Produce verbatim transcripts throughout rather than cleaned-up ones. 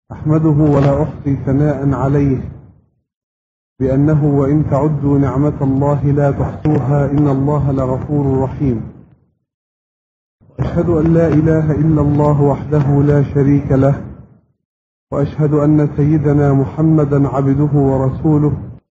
أحمده ولا أحصي ثناء عليه بأنه وإن تعدوا نعمة الله لا تحصوها إن الله لغفور رحيم. أشهد أن لا إله إلا الله وحده لا شريك له، وأشهد أن سيدنا محمدا عبده ورسوله.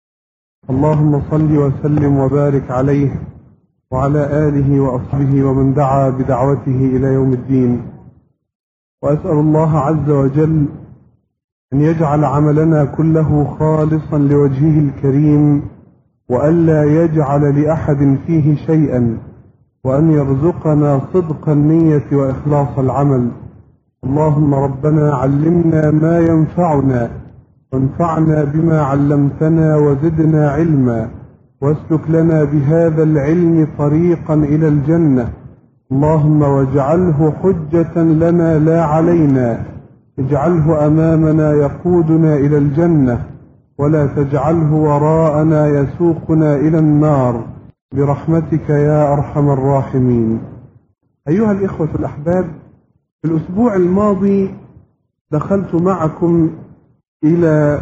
اللهم صل وسلم وبارك عليه وعلى آله وأصحابه ومن دعا بدعوته إلى يوم الدين. وأسأل الله عز وجل أن يجعل عملنا كله خالصا لوجهه الكريم، وألا يجعل لأحد فيه شيئا، وأن يرزقنا صدق النية وإخلاص العمل. اللهم ربنا علمنا ما ينفعنا، وانفعنا بما علمتنا وزدنا علما، واسلك لنا بهذا العلم طريقا إلى الجنة. اللهم واجعله حجة لنا لا علينا، اجعله أمامنا يقودنا إلى الجنة، ولا تجعله وراءنا يسوقنا إلى النار، برحمتك يا أرحم الراحمين. أيها الإخوة الأحباب، في الأسبوع الماضي دخلت معكم إلى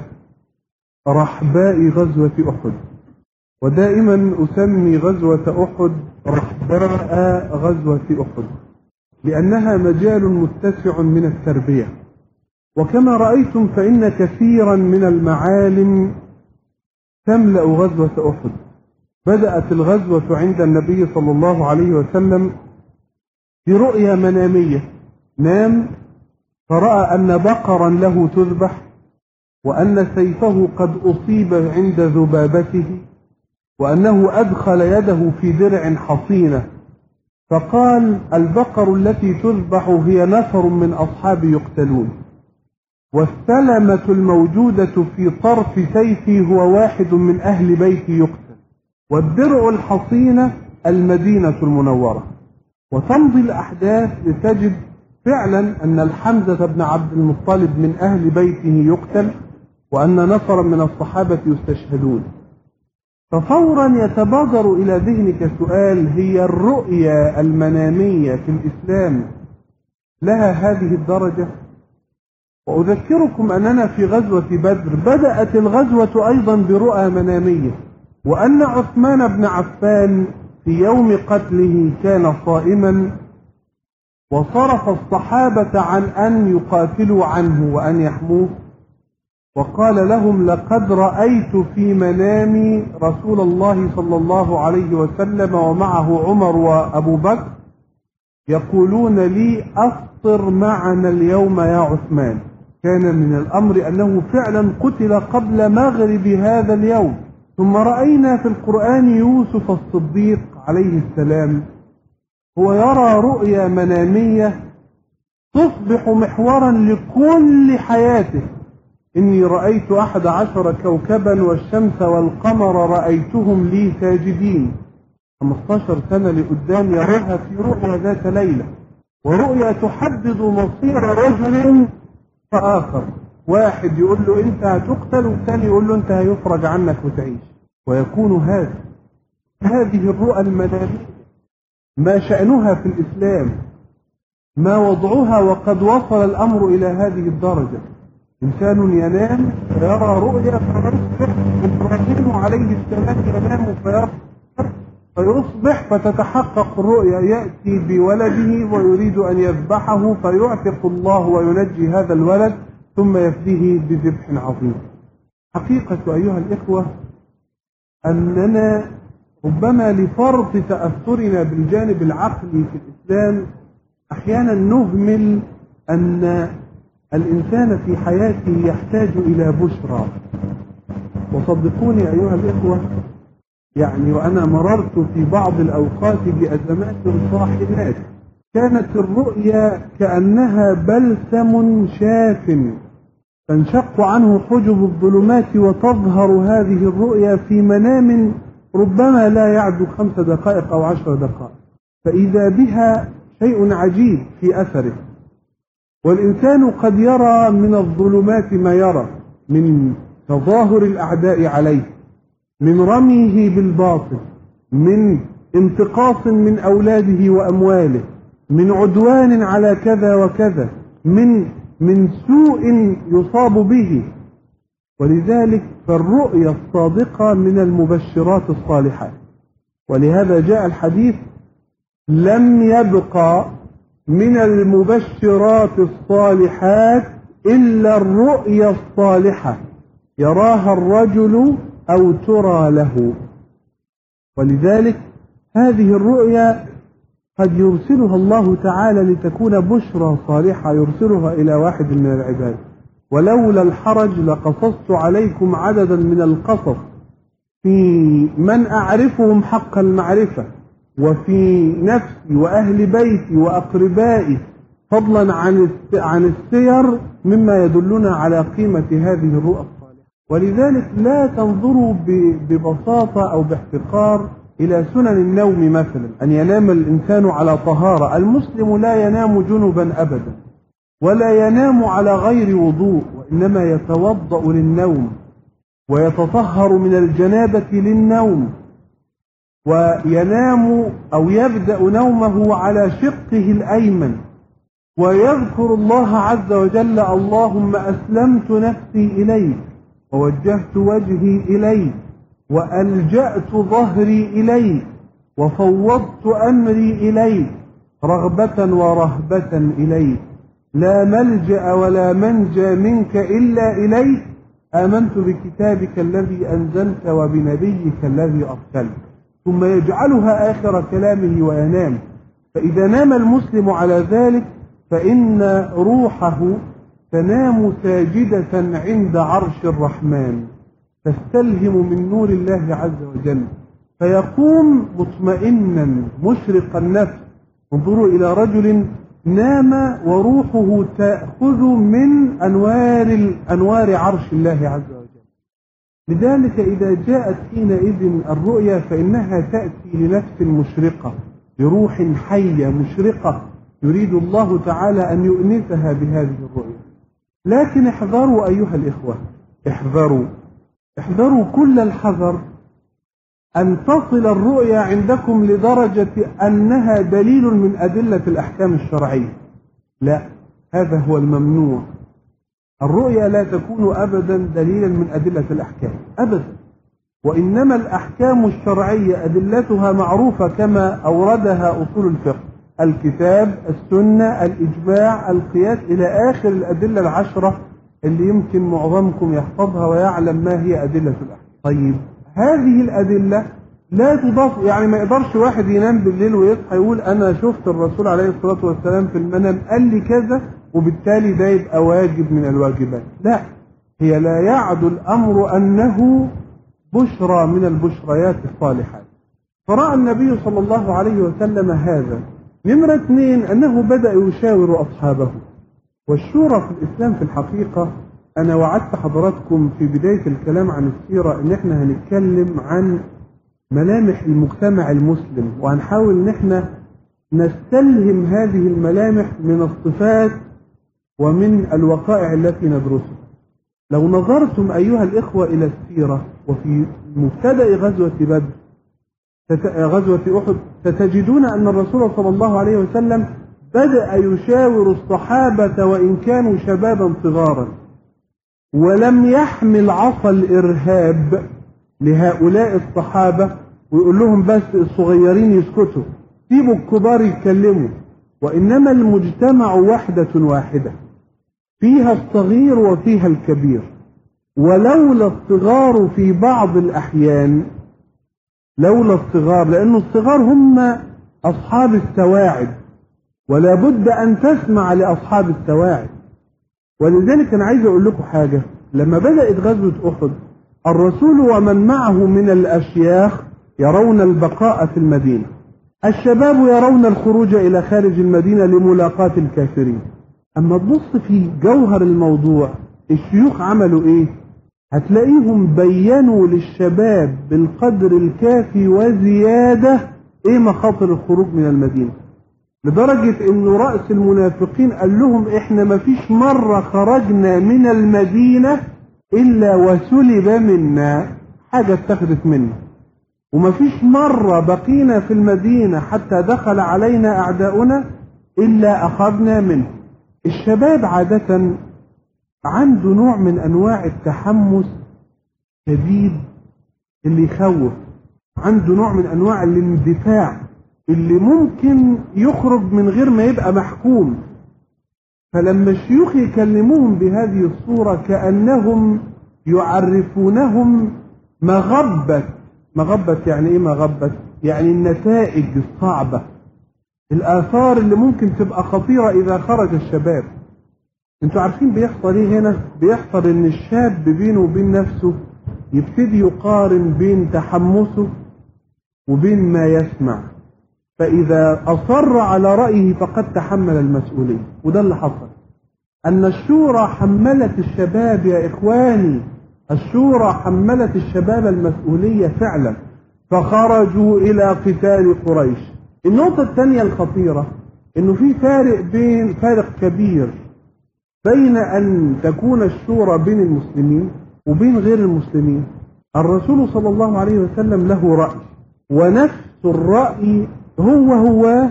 رحباء غزوة أحد، ودائما أسمي غزوة أحد رحباء غزوة أحد لأنها مجال متسع من التربية. وكما رأيتم فإن كثيرا من المعالم تملأ غزوة أحد. بدأت الغزوة عند النبي صلى الله عليه وسلم برؤيا منامية، نام فرأى أن بقرا له تذبح، وأن سيفه قد أصيب عند ذبابته، وأنه أدخل يده في درع حصينة، فقال: البقر التي تذبح هي نفر من أصحابي يقتلون، والسلمة الموجودة في طرف سيفي هو واحد من أهل بيتي يقتل، والدرع الحصينة المدينة المنورة. وتمضي الأحداث لتجد فعلا أن الحمزة بن عبد المطلب من أهل بيته يقتل، وأن نفرا من الصحابة يستشهدون. ففورا يتبادر إلى ذهنك سؤال: هي الرؤيا المنامية في الإسلام لها هذه الدرجة؟ وأذكركم أننا في غزوة بدر بدأت الغزوة أيضا برؤى منامية، وأن عثمان بن عفان في يوم قتله كان صائما، وصرف الصحابة عن أن يقاتلوا عنه وأن يحموه، وقال لهم: لقد رأيت في منامي رسول الله صلى الله عليه وسلم ومعه عمر وأبو بكر يقولون لي: أفطر معنا اليوم يا عثمان. كان من الأمر أنه فعلا قتل قبل مغرب هذا اليوم. ثم رأينا في القرآن يوسف الصديق عليه السلام هو يرى رؤيا منامية تصبح محورا لكل حياته: إني رأيت أحد عشر كوكبا والشمس والقمر رأيتهم لي ساجدين. خمستاشر سنة لقدام يراها في رؤيا ذات ليلة، ورؤيا تحدد مصير رجل فآخر. واحد يقول له أنت هتقتل، والثاني يقول له أنت هيفرج عنك وتعيش. ويكون هذا هذه الرؤى المنامية ما شأنها في الإسلام، ما وضعها، وقد وصل الأمر إلى هذه الدرجة. إنسان ينام فيرى رؤيا فيصبح، إبراهيم عليه السلام ينام فيرى فيصبح فتتحقق الرؤيا، يأتي بولده ويريد أن يذبحه فيعتق الله وينجي هذا الولد ثم يفديه بذبح عظيم. حقيقة أيها الإخوة أننا ربما لفرط تأثرنا بالجانب العقلي في الإسلام أحيانا نهمل أن الإنسان في حياته يحتاج إلى بشرى. وصدقوني أيها الإخوة، يعني وأنا مررت في بعض الأوقات بأزمات صاحبات، كانت الرؤيا كأنها بلسم شاف تنشق عنه حجب الظلمات، وتظهر هذه الرؤيا في منام ربما لا يعدو خمس دقائق أو عشر دقائق، فإذا بها شيء عجيب في أثره. والإنسان قد يرى من الظلمات ما يرى من تظاهر الأعداء عليه، من رميه بالباطل، من انتقاص من أولاده وأمواله، من عدوان على كذا وكذا، من من سوء يصاب به. ولذلك فالرؤيا الصادقة من المبشرات الصالحات. ولهذا جاء الحديث: لم يبقى من المبشرات الصالحات إلا الرؤيا الصالحة يراها الرجل أو ترى له. ولذلك هذه الرؤيا قد يرسلها الله تعالى لتكون بشرى صالحة، يرسلها إلى واحد من العباد. ولولا الحرج لقصصت عليكم عددا من القصص في من أعرفهم حق المعرفة، وفي نفسي وأهل بيتي وأقربائي، فضلا عن عن السير مما يدلنا على قيمة هذه الرؤى الصالحة. ولذلك لا تنظروا ببساطة أو باحتقار إلى سنن النوم، مثلا أن ينام الإنسان على طهارة. المسلم لا ينام جنبا أبدا، ولا ينام على غير وضوء، وإنما يتوضأ للنوم ويتطهر من الجنابة للنوم، وينام أو يبدأ نومه على شقه الأيمن، ويذكر الله عز وجل: اللهم أسلمت نفسي إليك، ووجهت وجهي إليك، وألجأت ظهري إليك، وفوضت أمري إليك، رغبة ورهبة إليك، لا ملجأ ولا منجى منك إلا إليك، آمنت بكتابك الذي أنزلت وبنبيك الذي أرسلت. ثم يجعلها آخر كلامه وينام. فإذا نام المسلم على ذلك فإن روحه تنام ساجدة عند عرش الرحمن، تستلهم من نور الله عز وجل، فيقوم مطمئنا مشرق النفس. انظروا إلى رجل نام وروحه تأخذ من أنوار أنوار عرش الله عز وجل. لذلك إذا جاءت حينئذ الرؤيا فإنها تأتي لنفس مشرقة، لروح حية مشرقة، يريد الله تعالى أن يؤنسها بهذه الرؤيا. لكن احذروا أيها الإخوة، احذروا احذروا كل الحذر أن تصل الرؤيا عندكم لدرجة أنها دليل من أدلة الأحكام الشرعية. لا، هذا هو الممنوع. الرؤيا لا تكون أبدا دليلا من أدلة الأحكام أبدا، وإنما الأحكام الشرعية أدلتها معروفة كما أوردها أصول الفقه: الكتاب، السنة، الإجماع، القياس، إلى آخر الأدلة العشرة اللي يمكن معظمكم يحفظها ويعلم ما هي أدلة الأحكام. طيب، هذه الأدلة لا تضاف، يعني ما يقدرش واحد ينام بالليل ويصحى يقول أنا شفت الرسول عليه الصلاة والسلام في المنام قال لي كذا وبالتالي ده يبقى واجب من الواجبات. لا، هي لا يعد الأمر أنه بشرى من البشريات الصالحات. فرأى النبي صلى الله عليه وسلم هذا. نمرة اثنين، أنه بدأ يشاور أصحابه. والشورى في الإسلام في الحقيقة، أنا وعدت حضراتكم في بداية الكلام عن السيرة إن احنا هنتكلم عن ملامح المجتمع المسلم، وهنحاول إن احنا نستلهم هذه الملامح من الصفات ومن الوقائع التي ندرسها. لو نظرتم أيها الإخوة إلى السيرة وفي مبتدأ غزوة بدر غزوة أحد، ستجدون أن الرسول صلى الله عليه وسلم بدأ يشاور الصحابة وإن كانوا شبابا صغارا، ولم يحمل عصا الإرهاب لهؤلاء الصحابة ويقول لهم بس الصغيرين يسكتوا، سيبوا الكبار يتكلموا، وإنما المجتمع وحدة واحدة فيها الصغير وفيها الكبير. ولولا الصغار في بعض الأحيان، لولا الصغار، لأن الصغار هم أصحاب السواعد، ولا بد أن تسمع لأصحاب السواعد. ولذلك أنا عايز أقول لكم حاجة: لما بدأت غزوة أحد الرسول ومن معه من الأشياخ يرون البقاء في المدينة، الشباب يرون الخروج إلى خارج المدينة لملاقاة الكافرين. أما تبص في جوهر الموضوع الشيوخ عملوا إيه؟ هتلاقيهم بيّنوا للشباب بالقدر الكافي وزيادة إيه مخاطر الخروج من المدينة، لدرجة إنه رأس المنافقين قال لهم إحنا ما فيش مرة خرجنا من المدينة إلا وسلب منا حاجة اتخذت منا، وما فيش مرة بقينا في المدينة حتى دخل علينا أعداؤنا إلا أخذنا منه. الشباب عادة عنده نوع من أنواع التحمس شديد اللي يخوف، عنده نوع من أنواع الاندفاع اللي ممكن يخرج من غير ما يبقى محكوم. فلما الشيوخ يكلموهم بهذه الصورة كأنهم يعرفونهم مغبة مغبة يعني إيه مغبة؟ يعني النتائج الصعبة، الآثار اللي ممكن تبقى خطيرة إذا خرج الشباب. انتوا عارفين بيحصل ايه هنا؟ بيحصل ان الشاب بينه وبين نفسه يبتدي يقارن بين تحمسه وبين ما يسمع، فإذا أصر على رأيه فقد تحمل المسؤولية. وده اللي حصل، أن الشورى حملت الشباب يا إخواني، الشورى حملت الشباب المسؤولية فعلا، فخرجوا إلى قتال قريش. النقطة الثانية الخطيرة إنه في فارق بين فارق كبير بين أن تكون الشورى بين المسلمين وبين غير المسلمين. الرسول صلى الله عليه وسلم له رأي، ونفس الرأي هو هو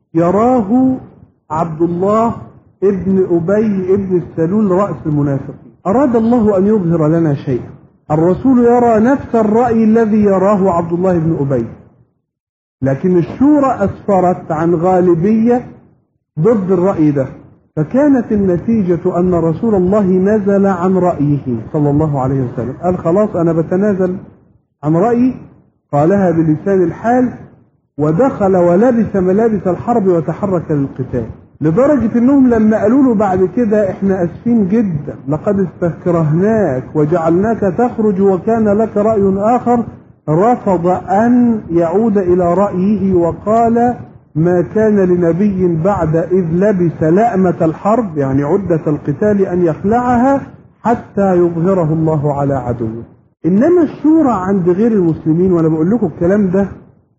يراه عبد الله ابن أبي ابن السلول رأس المنافقين. أراد الله أن يظهر لنا شيئا، الرسول يرى نفس الرأي الذي يراه عبد الله بن أبي، لكن الشورى أسفرت عن غالبية ضد الرأي ده، فكانت النتيجة أن رسول الله نزل عن رأيه صلى الله عليه وسلم، قال خلاص أنا بتنازل عن رأيي، قالها بلسان الحال، ودخل ولبس ملابس الحرب وتحرك للقتال، لدرجة أنهم لما قالوا له بعد كده إحنا أسفين جدا لقد استكرهناك وجعلناك تخرج وكان لك رأي آخر، رفض أن يعود إلى رأيه وقال ما كان لنبي بعد إذ لبس لأمة الحرب يعني عدة القتال أن يخلعها حتى يظهره الله على عدوه. إنما الشورى عند غير المسلمين، وأنا بقول لكم الكلام ده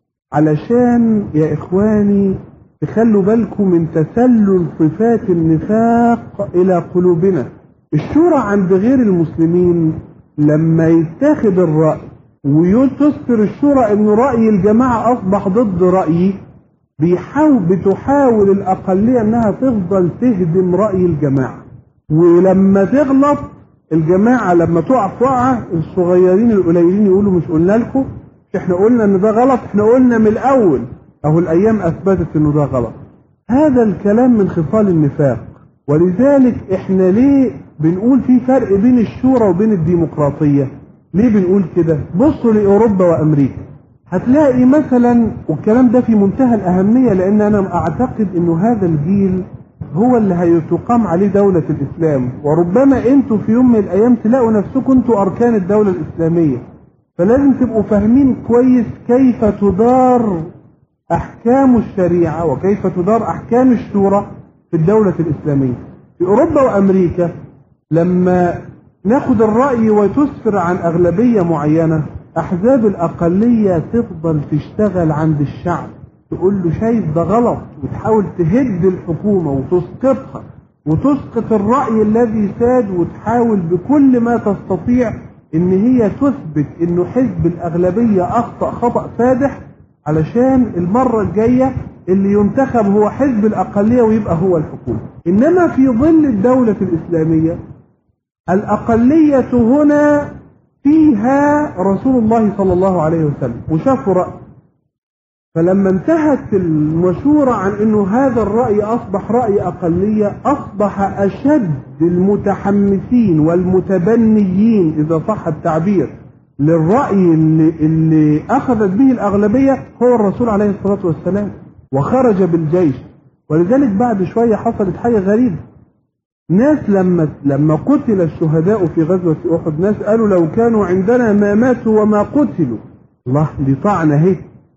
علشان يا إخواني تخلوا بالكم من تسلل صفات النفاق إلى قلوبنا. الشورى عند غير المسلمين لما يتاخد الرأي ويتذكر الشورى إن رأي الجماعة أصبح ضد رأيي، بيحاول بتحاول الأقلية أنها تفضل تهدم رأي الجماعة، ولما تغلط الجماعة لما تقع وقعة الصغيرين القليلين يقولوا مش قلنا لكم، مش احنا قلنا ان ده غلط، احنا قلنا من الأول، أهو الأيام أثبتت انه ده غلط. هذا الكلام من خصال النفاق. ولذلك احنا ليه بنقول في فرق بين الشورى وبين الديمقراطية؟ ليه بنقول كده؟ بصوا لأوروبا وأمريكا، هتلاقي مثلا، والكلام ده في منتهى الأهمية لأن أنا أعتقد أنه هذا الجيل هو اللي هيتقام عليه دولة الإسلام، وربما أنتوا في يوم من الأيام تلاقوا نفسكم أنتوا أركان الدولة الإسلامية، فلازم تبقوا فاهمين كويس كيف تدار أحكام الشريعة وكيف تدار أحكام الشورى في الدولة الإسلامية. في أوروبا وأمريكا لما ناخد الرأي وتسفر عن أغلبية معينة، أحزاب الأقلية تفضل تشتغل عند الشعب، تقول له شايف ده غلط، وتحاول تهد الحكومة وتسقطها وتسقط الرأي الذي ساد، وتحاول بكل ما تستطيع إن هي تثبت إنه حزب الأغلبية أخطأ خطأ فادح، علشان المرة الجاية اللي ينتخب هو حزب الأقلية ويبقى هو الحكومة. إنما في ظل الدولة الإسلامية الأقلية هنا فيها رسول الله صلى الله عليه وسلم وشافوا رأي، فلما انتهت المشورة عن انه هذا الرأي اصبح رأي اقلية، اصبح اشد المتحمسين والمتبنيين اذا صح التعبير للرأي اللي, اللي اخذت به الاغلبية هو الرسول عليه الصلاة والسلام، وخرج بالجيش. ولذلك بعد شوية حصلت حاجة غريبة، ناس لما لما قتل الشهداء في غزوة أحد ناس قالوا لو كانوا عندنا ما ماتوا وما قتلوا، الله دي طعنة اهي.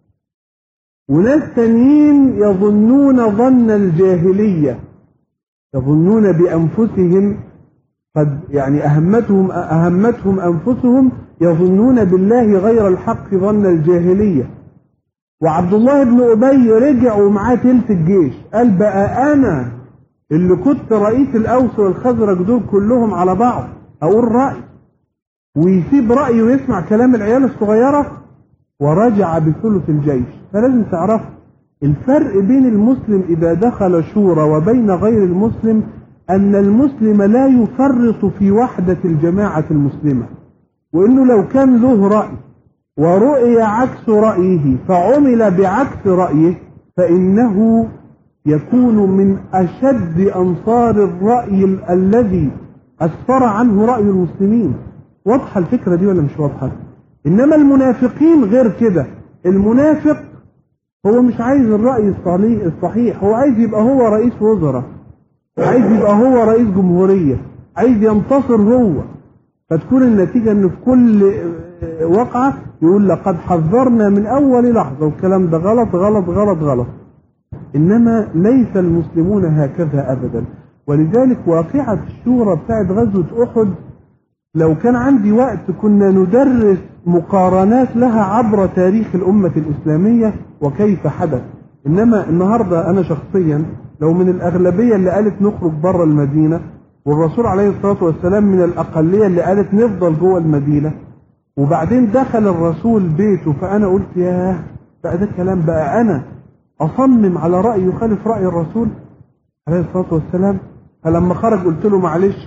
وناس تانيين يظنون ظن الجاهلية، يظنون بأنفسهم قد يعني أهمتهم أهمتهم أنفسهم، يظنون بالله غير الحق ظن الجاهلية. وعبد الله بن أبي رجع ومعاه تلت الجيش، قال بقى أنا اللي كنت رئيس الأوس والخزرج دول كلهم على بعض أقول رأي ويسيب رأيه ويسمع كلام العيال الصغيرة، ورجع بثلث الجيش. فلازم تعرف الفرق بين المسلم إذا دخل شورى وبين غير المسلم، أن المسلم لا يفرط في وحدة الجماعة المسلمة، وإنه لو كان له رأي ورؤي عكس رأيه فعمل بعكس رأيه فإنه يكون من أشد أنصار الرأي ال- الذي أسفر عنه رأي المسلمين. واضحة الفكرة دي ولا مش واضحة؟ إنما المنافقين غير كده. المنافق هو مش عايز الرأي الصحيح، هو عايز يبقى هو رئيس وزراء، عايز يبقى هو رئيس جمهورية، عايز ينتصر هو. فتكون النتيجة ان في كل وقعة يقول لقد حذرنا من اول لحظة، والكلام ده غلط غلط غلط غلط. انما ليس المسلمون هكذا ابدا. ولذلك واقعة الشورى بتاعت غزوة احد لو كان عندي وقت كنا ندرس مقارنات لها عبر تاريخ الامة الاسلامية وكيف حدث. انما النهاردة انا شخصيا لو من الاغلبية اللي قالت نخرج بره المدينة، والرسول عليه الصلاة والسلام من الأقلية اللي قالت نفضل جوه المدينة، وبعدين دخل الرسول بيته، فأنا قلت ياه بقى ده كلام، بقى أنا أصمم على رأي يخالف رأي الرسول عليه الصلاة والسلام. فلما خرج قلت له معلش،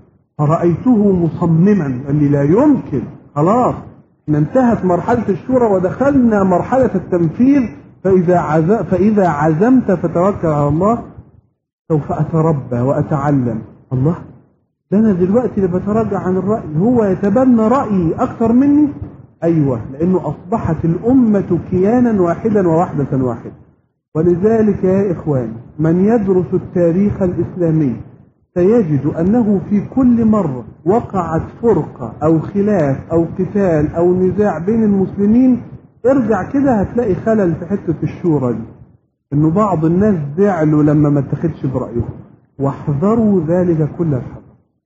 فرأيته مصمما، قال لي لا يمكن، خلاص انتهت مرحلة الشورى ودخلنا مرحلة التنفيذ، فإذا عزم فإذا عزمت فتوكل على الله سوف أتربى وأتعلم. الله، ده أنا دلوقتي اللي بتراجع عن الرأي هو يتبنى رأيي أكثر مني؟ أيوة، لأنه أصبحت الأمة كيانا واحدا ووحدة واحدة. ولذلك يا إخواني من يدرس التاريخ الإسلامي سيجد أنه في كل مرة وقعت فرقة أو خلاف أو قتال أو نزاع بين المسلمين، ارجع كده هتلاقي خلل في حتة الشورى دي، إنه بعض الناس زعلوا لما ما اتخذش برأيهم، واحذروا ذلك كل الحذر.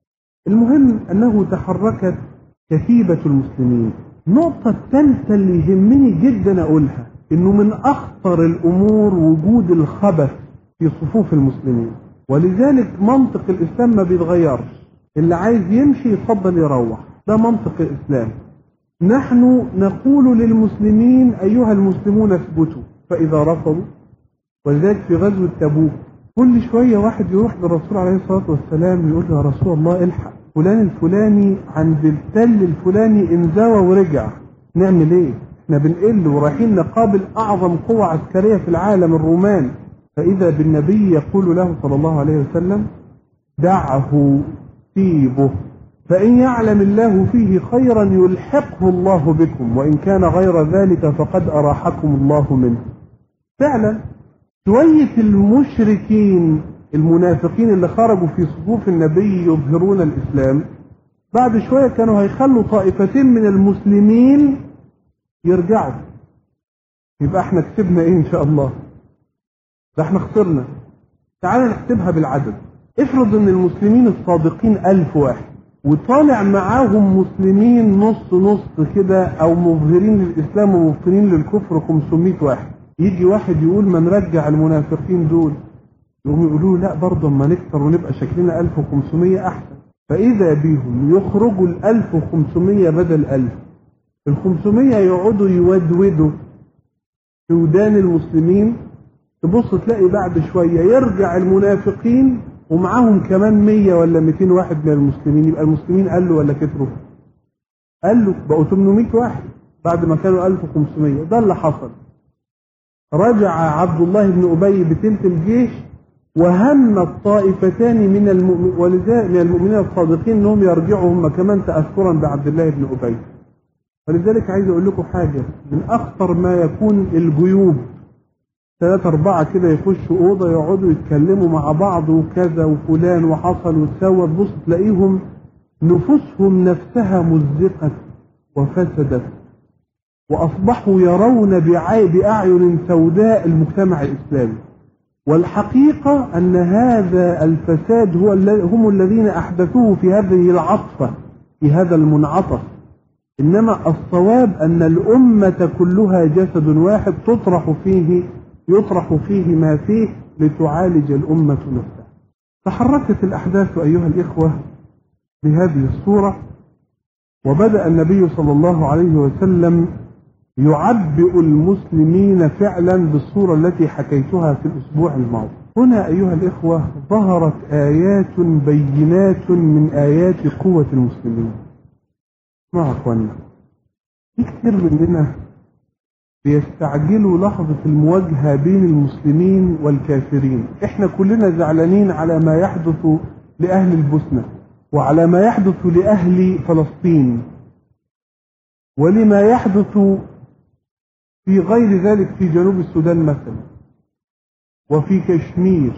المهم أنه تحركت كتيبة المسلمين. النقطة الثالثة اللي يهمني جدا أقولها إنه من أخطر الأمور وجود الخبث في صفوف المسلمين، ولذلك منطق الإسلام ما بيتغيرش، اللي عايز يمشي يتفضل يروح، ده منطق الإسلام. نحن نقول للمسلمين أيها المسلمون اثبتوا، فإذا رفضوا. ولذلك في غزوة تبوك كل شوية واحد يروح للرسول عليه الصلاة والسلام يقول له يا رسول الله الحق فلان الفلاني عند التل الفلاني انزوى ورجع، نعمل ايه؟ احنا بنقل ورايحين نقابل اعظم قوة عسكرية في العالم الرومان. فاذا بالنبي يقول له صلى الله عليه وسلم دعه سيبه، فإن يعلم الله فيه خيرا يلحقه الله بكم، وإن كان غير ذلك فقد أراحكم الله منه. فعلا شوية المشركين المنافقين اللي خرجوا في صفوف النبي يظهرون الإسلام، بعد شوية كانوا هيخلوا طائفتين من المسلمين يرجعوا. يبقى احنا كسبنا ايه ان شاء الله؟ ده احنا خسرنا. تعالى نحسبها بالعدد. افرض ان المسلمين الصادقين ألف واحد وطالع معاهم مسلمين نص نص كده او مظهرين للإسلام ومبطنين للكفر خمسمائة واحد. يجي واحد يقول ما نرجع المنافقين دول، يقوم يقولوا لا برضه اما نكتر ونبقى شكلنا ألف وخمسمائة احسن. فاذا بيهم يخرجوا ال ألف وخمسمائة بدل ألف، ال خمسمائة يقعدوا يودودوا في ودان المسلمين، تبص تلاقي بعد شويه يرجع المنافقين ومعاهم كمان مية ولا مئتين واحد من المسلمين. يبقى المسلمين قالوا ولا كتروا؟ قالوا، بقوا ثمانمائة واحد بعد ما كانوا ألف وخمسمائة. ده اللي حصل. رجع عبد الله بن أبي بتلك الجيش، وهم الطائفتان من المؤمنين ولذلك من المؤمنين الصادقين انهم يرجعوا هم كمان تأثرا بعبد الله بن أبي. ولذلك عايز اقول لكم حاجة، من اخطر ما يكون الجيوب، ثلاثة أربعة كده يخشوا أوضة يقعدوا يتكلموا مع بعض وكذا وفلان وحصل وتسوى، تبص تلاقيهم نفوسهم نفسها مزقت وفسدت، وأصبحوا يرون بأعين سوداء المجتمع الإسلامي. والحقيقة أن هذا الفساد هو هم الذين أحدثوه في هذه العطفة، في هذا المنعطف. إنما الصواب أن الأمة كلها جسد واحد تطرح فيه يطرح فيه ما فيه لتعالج الأمة نفسها. تحركت الأحداث أيها الإخوة بهذه الصورة، وبدأ النبي صلى الله عليه وسلم يعبئ المسلمين فعلا بالصورة التي حكيتها في الأسبوع الماضي. هنا أيها الإخوة ظهرت آيات بينات من آيات قوة المسلمين. مع أخوانا في كثير مننا بيستعجلوا لحظة المواجهة بين المسلمين والكافرين. احنا كلنا زعلانين على ما يحدث لأهل البوسنة وعلى ما يحدث لأهل فلسطين ولما يحدث في غير ذلك في جنوب السودان مثلا وفي كشمير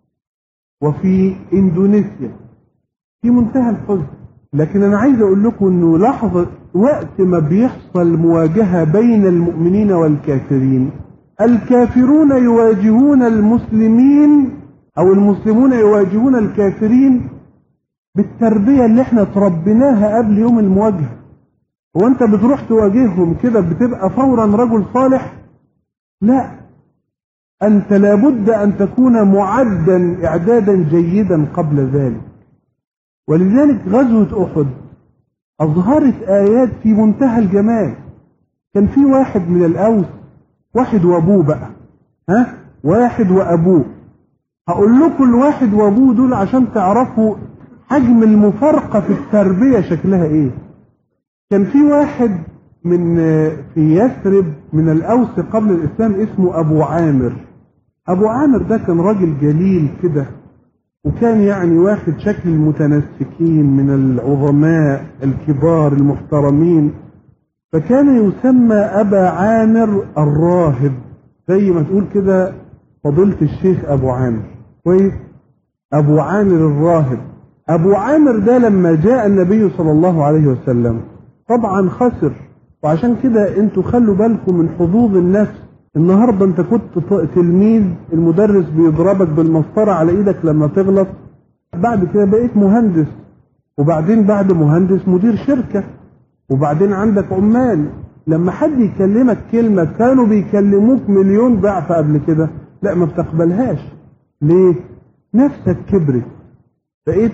وفي اندونيسيا في منتهى الحزن. لكن انا عايز اقول لكم انه لحظة وقت ما بيحصل مواجهة بين المؤمنين والكافرين، الكافرون يواجهون المسلمين او المسلمون يواجهون الكافرين بالتربية اللي احنا تربيناها قبل يوم المواجهة. هو انت بتروح تواجههم كده بتبقى فورا رجل صالح؟ لا، انت لابد ان تكون معدا اعدادا جيدا قبل ذلك. ولذلك غزوة احد اظهرت ايات في منتهى الجمال. كان في واحد من الاوس، واحد وابوه بقى، ها واحد وابوه. هقول لكم الواحد وابوه دول عشان تعرفوا حجم المفارقة في التربية شكلها ايه. كان في واحد من في يثرب من الأوس قبل الإسلام اسمه أبو عامر. أبو عامر ده كان راجل جليل كده، وكان يعني واخد شكل المتنسكين من العظماء الكبار المحترمين، فكان يسمى أبا عامر الراهب، زي ما تقول كده فضيلة الشيخ أبو عامر. كويس؟ أبو عامر الراهب. أبو عامر ده لما جاء النبي صلى الله عليه وسلم طبعا خسر، وعشان كده انتوا خلوا بالكم من حظوظ النفس. النهارده انت كنت تلميذ، المدرس بيضربك بالمسطره على ايدك لما تغلط، بعد كده بقيت مهندس، وبعدين بعد مهندس مدير شركه، وبعدين عندك عمال. لما حد يكلمك كلمه كانوا بيكلموك مليون ضعف قبل كده، لا ما بتقبلهاش. ليه؟ نفسك كبرت، بقيت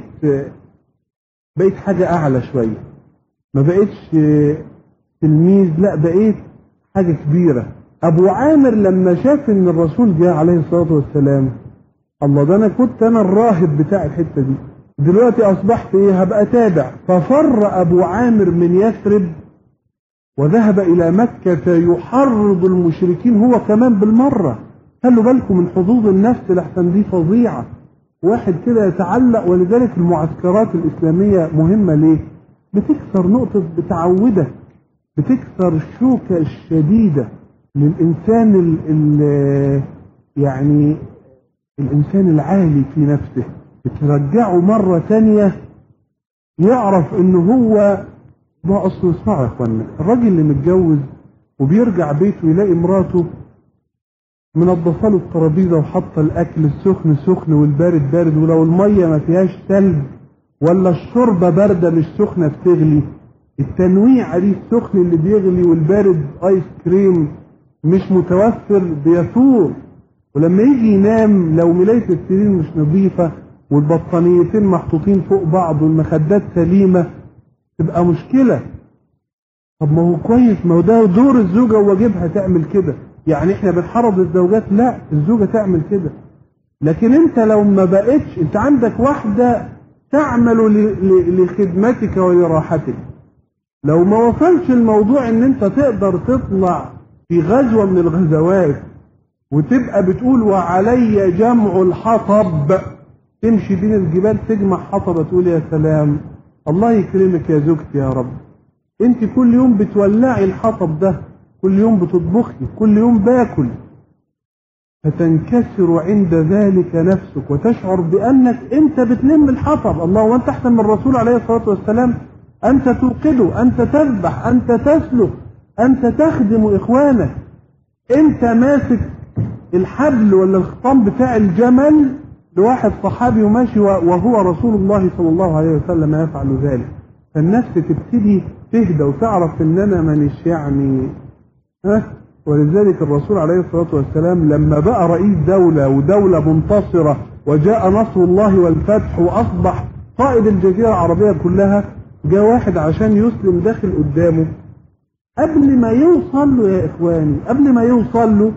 بقيت حاجه اعلى شويه، ما بقيتش تلميذ، لا بقيت حاجة كبيرة. أبو عامر لما شاف إن الرسول جاء عليه الصلاة والسلام، الله ده أنا كنت أنا الراهب بتاع الحتة دي، دلوقتي أصبحت إيه؟ هبقى تابع. ففر أبو عامر من يثرب وذهب إلى مكة يحرض المشركين هو كمان بالمرة. خلوا بالكم من حظوظ النفس لحسن دي فظيعة. واحد كده يتعلق. ولذلك المعسكرات الإسلامية مهمة ليه؟ بتكسر نقطة، بتعودك، بتكسر الشوكة الشديدة للإنسان ال ال يعني الإنسان العالي في نفسه، بترجعه مرة تانية يعرف إنه هو ما أصله. اسمعوا يا إخوانا، الراجل اللي متجوز وبيرجع بيته يلاقي مراته منضفة له الترابيزة وحاطة الأكل السخن سخن والبارد بارد، ولو المية ما فيهاش ثلج ولا الشوربة باردة مش سخنة بتغلي، التنويعة دي السخن اللي بيغلي والبارد آيس كريم مش متوفر بيثور. ولما يجي ينام لو ملاية السرير مش نظيفة والبطانيتين محطوطين فوق بعض والمخدات سليمة تبقى مشكلة. طب ما هو كويس، ما هو ده دور الزوجة وواجبها تعمل كده. يعني احنا بنحرض الزوجات؟ لا، الزوجة تعمل كده. لكن انت لو ما بقتش، انت عندك واحدة تعمل لخدمتك ولراحتك، لو ما وصلش الموضوع ان انت تقدر تطلع في غزوة من الغزوات وتبقى بتقول وعلي جمع الحطب، تمشي بين الجبال تجمع حطبة تقول يا سلام الله يكرمك يا زوجتي يا رب، انت كل يوم بتولعي الحطب ده، كل يوم بتطبخي، كل يوم باكل، فتنكسر عند ذلك نفسك وتشعر بأنك أنت بتلم الحطب. الله، وأنت أحسن من الرسول عليه الصلاة والسلام؟ أنت توقده، أنت تذبح، أنت تسلك، أنت تخدم إخوانك، أنت ماسك الحبل ولا الخطام بتاع الجمل لواحد صحابي وماشي وهو رسول الله صلى الله عليه وسلم يفعل ذلك. فالنفس تبتدي تهدى وتعرف إن أنا مانيش يعني ها. ولذلك الرسول عليه الصلاة والسلام لما بقى رئيس دولة ودولة منتصرة وجاء نصر الله والفتح وأصبح قائد الجزيرة العربية كلها، جاء واحد عشان يسلم داخل قدامه، قبل ما يوصل له يا إخواني، قبل ما يوصل له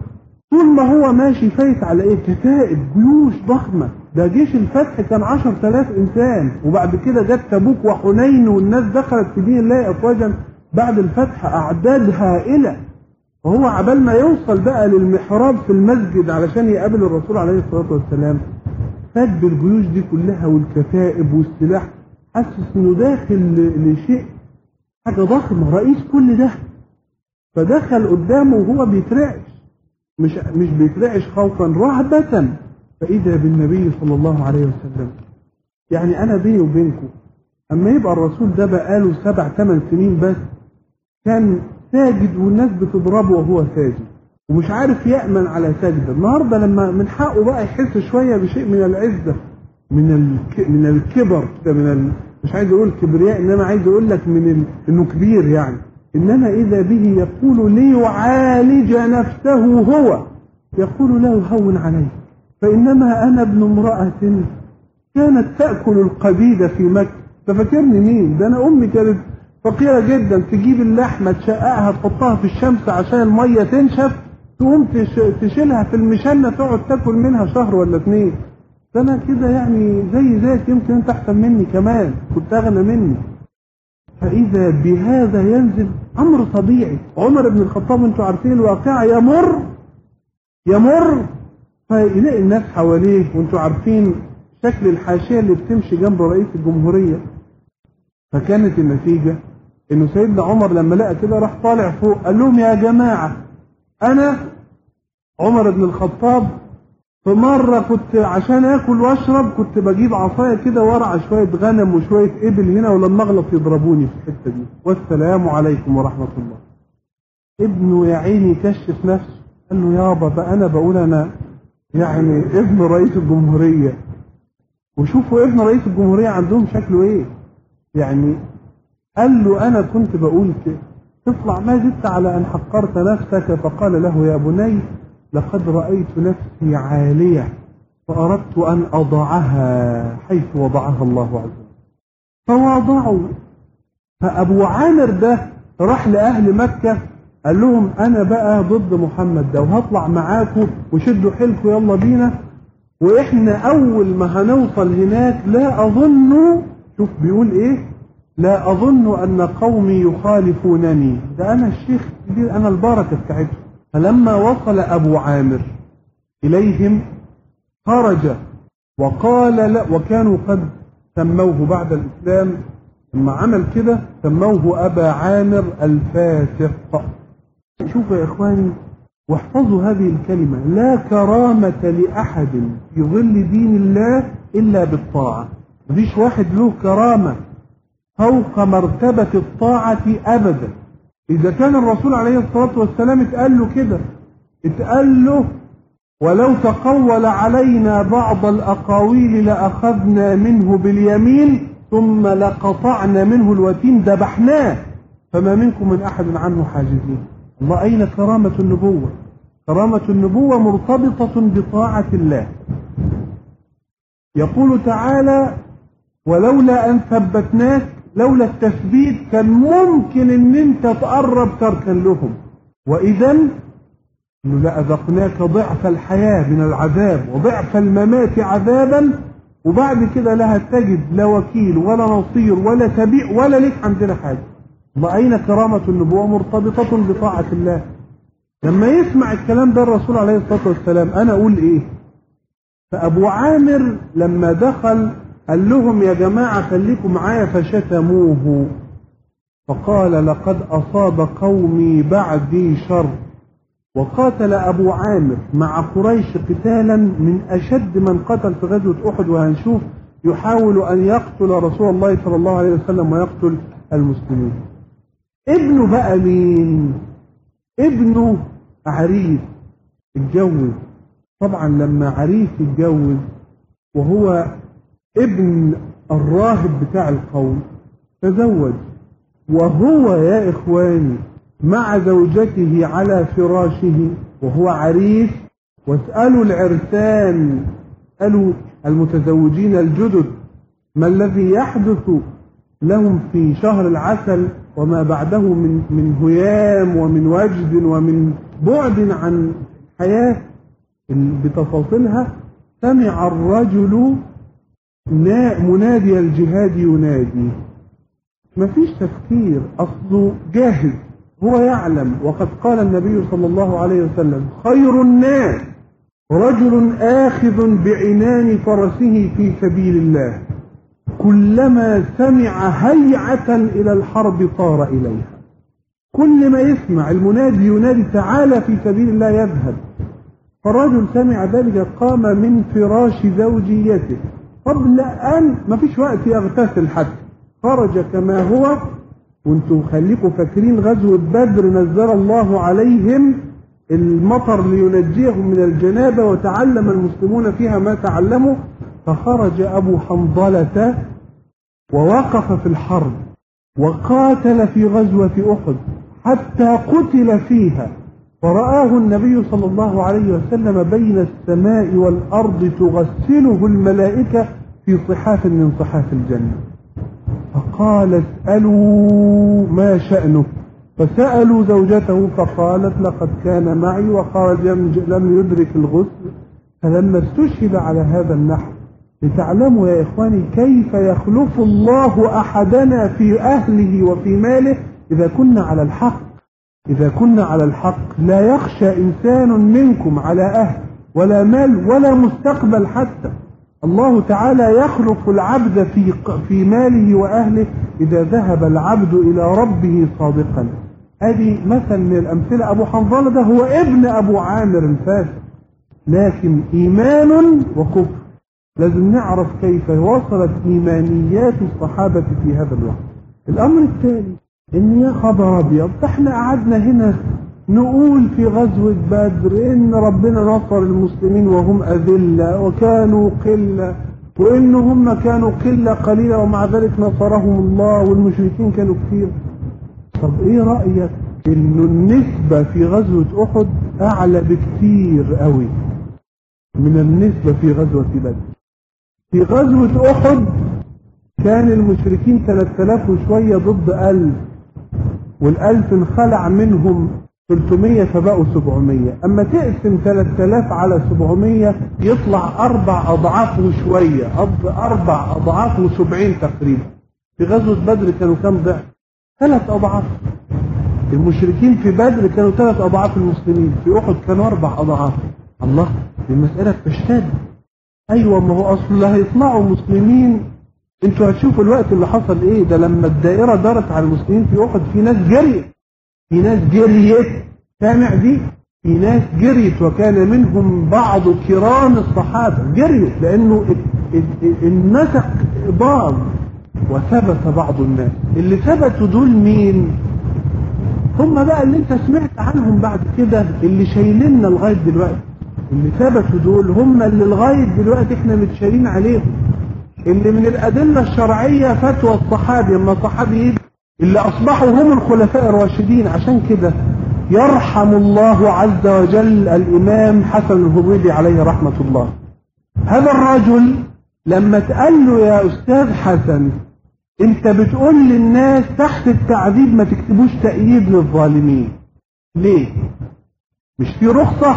طول ما هو ماشي فايت على ايه؟ كتائب، جيوش ضخمة. ده جيش الفتح كان عشر تلاف انسان، وبعد كده جت تبوك وحنين والناس دخلت في دين الله افواجا بعد الفتح، اعداد هائلة. وهو عبال ما يوصل بقى للمحراب في المسجد علشان يقابل الرسول عليه الصلاة والسلام، فات بالجيوش دي كلها والكتائب والسلاح، حاسس انه داخل لشيء حاجة ضخمة، رئيس كل ده. فدخل قدامه وهو بيترعش، مش مش بيترعش خوفا، رهبة. فإذا بالنبي صلى الله عليه وسلم. يعني أنا بيني وبينكم أما يبقى الرسول ده بقاله سبع ثمان سنين بس كان ساجد والناس بتضربه وهو ساجد ومش عارف يأمن على سجده، النهارده لما من حقه بقى يحس شوية بشيء من العزة، من الك... من الكبر كده، من ال... مش عايز أقول كبرياء، إنما عايز أقول لك من ال... إنه كبير يعني. إنما إذا به يقول ليعالج نفسه هو، يقول له هون عليه، فإنما أنا ابن امرأة كانت تأكل القبيد في مكة. تفكرني مين؟ ده أنا أمي كانت فقيرة جدا، تجيب اللحمة تشققها تحطها في الشمس عشان المية تنشف، تقوم تش... تشيلها في المشنة تقعد تاكل منها شهر ولا اتنين. ده أنا كده يعني زي زيك، يمكن أنت أحسن مني كمان، كنت أغنى مني. فإذا بهذا ينزل أمر طبيعي. عمر بن الخطاب أنتوا عارفين الواقع، يمر يمر فيلاقي الناس حواليه، وأنتوا عارفين شكل الحاشية اللي بتمشي جنب رئيس الجمهورية. فكانت النتيجة إنه سيدنا عمر لما لقى كده راح طالع فوق قال لهم يا جماعة، أنا عمر بن الخطاب في مرة كنت عشان آكل وأشرب كنت بجيب عصاية كده وارع شوية غنم وشوية إبل هنا، ولما أغلط يضربوني في الحتة دي، والسلام عليكم ورحمة الله. ابنه يا عيني كشف نفسه، قال له يابا بقى أنا بقول أنا يعني ابن رئيس الجمهورية، وشوفوا ابن رئيس الجمهورية عندهم شكله إيه يعني. قال له أنا كنت بقول كده، تطلع ما زدت على أن حقرت نفسك. فقال له يا بني لقد رأيت نفسي عالية فأردت أن أضعها حيث وضعها الله عز وجل، فوضعوا. فأبو عامر ده راح لأهل مكة قال لهم أنا بقى ضد محمد ده وهطلع معاكم وشدوا حيلكم يلا بينا، وإحنا أول ما هنوصل هناك لا أظن، شوف بيقول إيه، لا أظن أن قومي يخالفونني، ده أنا الشيخ الكبير، أنا البركة بتاعتهم. فلما وصل أبو عامر إليهم خرج وقال لا، وكانوا قد سموه بعد الإسلام لما عمل كده سموه أبا عامر الفاسق. شوفوا يا إخواني واحفظوا هذه الكلمة، لا كرامة لأحد في ظل دين الله إلا بالطاعة. مفيش واحد له كرامة فوق مرتبة الطاعة أبدا. إذا كان الرسول عليه الصلاة والسلام اتقال له كده، اتقال له ولو تقول علينا بعض الأقاويل لأخذنا منه باليمين ثم لقطعنا منه الوتين، ذبحناه فما منكم من أحد عنه حاجزين. الله، أين كرامة النبوة؟ كرامة النبوة مرتبطة بطاعة الله. يقول تعالى ولولا أن ثبتناك، لولا التثبيت كان ممكن ان انت تقرب تركا لهم، واذا لأذقناك ضعف الحياة من العذاب وضعف الممات عذابا، وبعد كده لا هتجد لا وكيل ولا نصير ولا تبيع ولا ليك عندنا حاجة. الله، أين كرامة النبوة؟ مرتبطة بطاعة الله. لما يسمع الكلام ده الرسول عليه الصلاة والسلام أنا أقول إيه؟ فأبو عامر لما دخل قال لهم يا جماعة خليكم معايا، فشتموه فقال لقد أصاب قومي بعدي شر. وقاتل أبو عامر مع قريش قتالا من أشد من قتل في غزوة أحد، وهنشوف يحاول أن يقتل رسول الله صلى الله عليه وسلم ويقتل المسلمين. ابنه بقى مين؟ ابنه عريس اتجوز. طبعا لما عريس اتجوز وهو ابن الراهب بتاع القوم تزوج، وهو يا إخواني مع زوجته على فراشه وهو عريس. واسألوا العرسان، اسألوا المتزوجين الجدد ما الذي يحدث لهم في شهر العسل وما بعده من من هيام ومن وجد ومن بعد عن حياة بتفاصيلها. سمع الرجل منادي الجهاد ينادي، مفيش تفكير، أصله جاهز، هو يعلم. وقد قال النبي صلى الله عليه وسلم: خير الناس رجل آخذ بعنان فرسه في سبيل الله، كلما سمع هيعة إلى الحرب طار إليها. كل ما يسمع المنادي ينادي تعالى في سبيل الله يذهب. فالرجل سمع ذلك قام من فراش زوجيته قبل أن ما فيش وقت يغتسل حتى، خرج كما هو. وانتم خليكم فاكرين غزوة بدر نزل الله عليهم المطر لينجيهم من الجنابة، وتعلم المسلمون فيها ما تعلموا. فخرج أبو حنظلة ووقف في الحرب وقاتل في غزوة أحد حتى قتل فيها. فرآه النبي صلى الله عليه وسلم بين السماء والأرض تغسله الملائكة في صحاف من صحاف الجنة. فقال: اسألوا ما شأنه. فسألوا زوجته فقالت: لقد كان معي وخرج لم يدرك الغسل. فلما استشهد على هذا النحو، لتعلموا يا إخواني كيف يخلف الله أحدنا في أهله وفي ماله إذا كنا على الحق. إذا كنا على الحق لا يخشى إنسان منكم على أهل ولا مال ولا مستقبل حتى. الله تعالى يخلف العبد في في ماله وأهله إذا ذهب العبد إلى ربه صادقا. هذه مثل من الأمثلة. أبو حنظلة ده هو ابن أبو عامر الفاسق، لكن إيمان وكفر. لازم نعرف كيف وصلت إيمانيات الصحابة في هذا الوقت. الأمر الثاني إن يا خبر أبيض، احنا قعدنا هنا نقول في غزوة بدر إن ربنا نصر المسلمين وهم أذلة وكانوا قلة، وإن هم كانوا قلة قليلة ومع ذلك نصرهم الله، والمشركين كانوا كثير. طب إيه رأيك إنه النسبة في غزوة أحد أعلى بكثير قوي من النسبة في غزوة بدر؟ في غزوة أحد كان المشركين ثلاثة آلاف وشوية ضد ألف، والألف انخلع منهم ثلاثمية فبقوا سبعمية. أما تقسم ثلاثة آلاف على سبعمية يطلع أربع أضعاف وشوية، أربع أضعاف وسبعين تقريبا. في غزوة بدر كانوا كم ضعف؟ ثلاث أضعاف. المشركين في بدر كانوا ثلاث أضعاف المسلمين، في أحد كانوا أربع أضعاف. الله، المسألة تشتد. أيوة، ما هو أصل اللي هيطلعوا مسلمين. انتوا هتشوفوا الوقت اللي حصل ايه ده لما الدائرة دارت على المسلمين في أحد. في ناس جريت، في ناس جريت، سامع دي؟ في ناس جريت، وكان منهم بعض كرام الصحابة جريت، لأنه النسق ضاغ وثبت بعض الناس. اللي ثبتوا دول مين؟ هم بقى اللي انت سمعت عنهم بعد كده، اللي شايليننا لغاية دلوقتي. اللي ثبتوا دول هم اللي لغاية دلوقتي احنا متشارين عليهم، اللي من الأدلة الشرعية فتوى الصحابي اما الصحابي اللي أصبحوا هم الخلفاء الراشدين. عشان كده يرحم الله عز وجل الإمام حسن الهضيبي عليه رحمة الله. هذا الرجل لما تقال له: يا أستاذ حسن، انت بتقول للناس تحت التعذيب ما تكتبوش تأييد للظالمين، ليه؟ مش فيه رخصة؟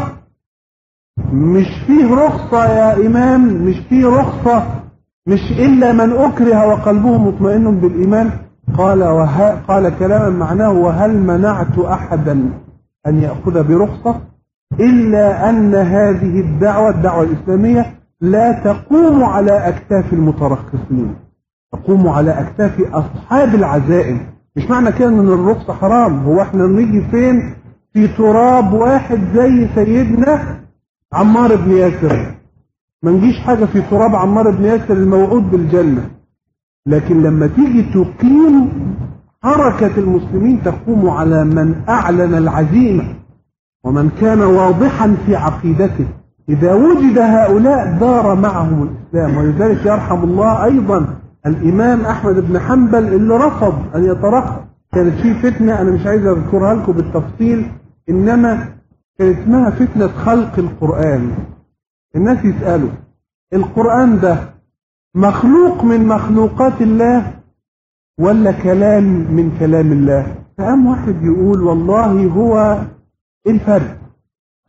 مش فيه رخصة يا إمام، مش فيه رخصة، مش إلا من أكره وقلبه مطمئن بالإيمان. قال وه... قال كلاما معناه: وهل منعت أحدا أن يأخذ برخصة إلا أن هذه الدعوة الدعوة الإسلامية لا تقوم على أكتاف المترخصين، تقوم على أكتاف أصحاب العزائم. مش معنى كده أن الرخصة حرام. هو احنا نيجي فين؟ في تراب واحد زي سيدنا عمار بن ياسر، ما نجيش حاجة في تراب عمار بن ياسر الموعود بالجنة. لكن لما تيجي تقيم حركة المسلمين تقوم على من أعلن العزيمة ومن كان واضحا في عقيدته. إذا وجد هؤلاء دار معهم الإسلام. ولذلك يرحم الله أيضا الإمام أحمد بن حنبل اللي رفض أن يترخص. كانت فيه فتنة أنا مش عايز أذكرها لكم بالتفصيل، إنما كانت اسمها فتنة خلق القرآن. الناس يسألوا: القرآن ده مخلوق من مخلوقات الله ولا كلام من كلام الله؟ فقام واحد يقول: والله هو ايه الفرق؟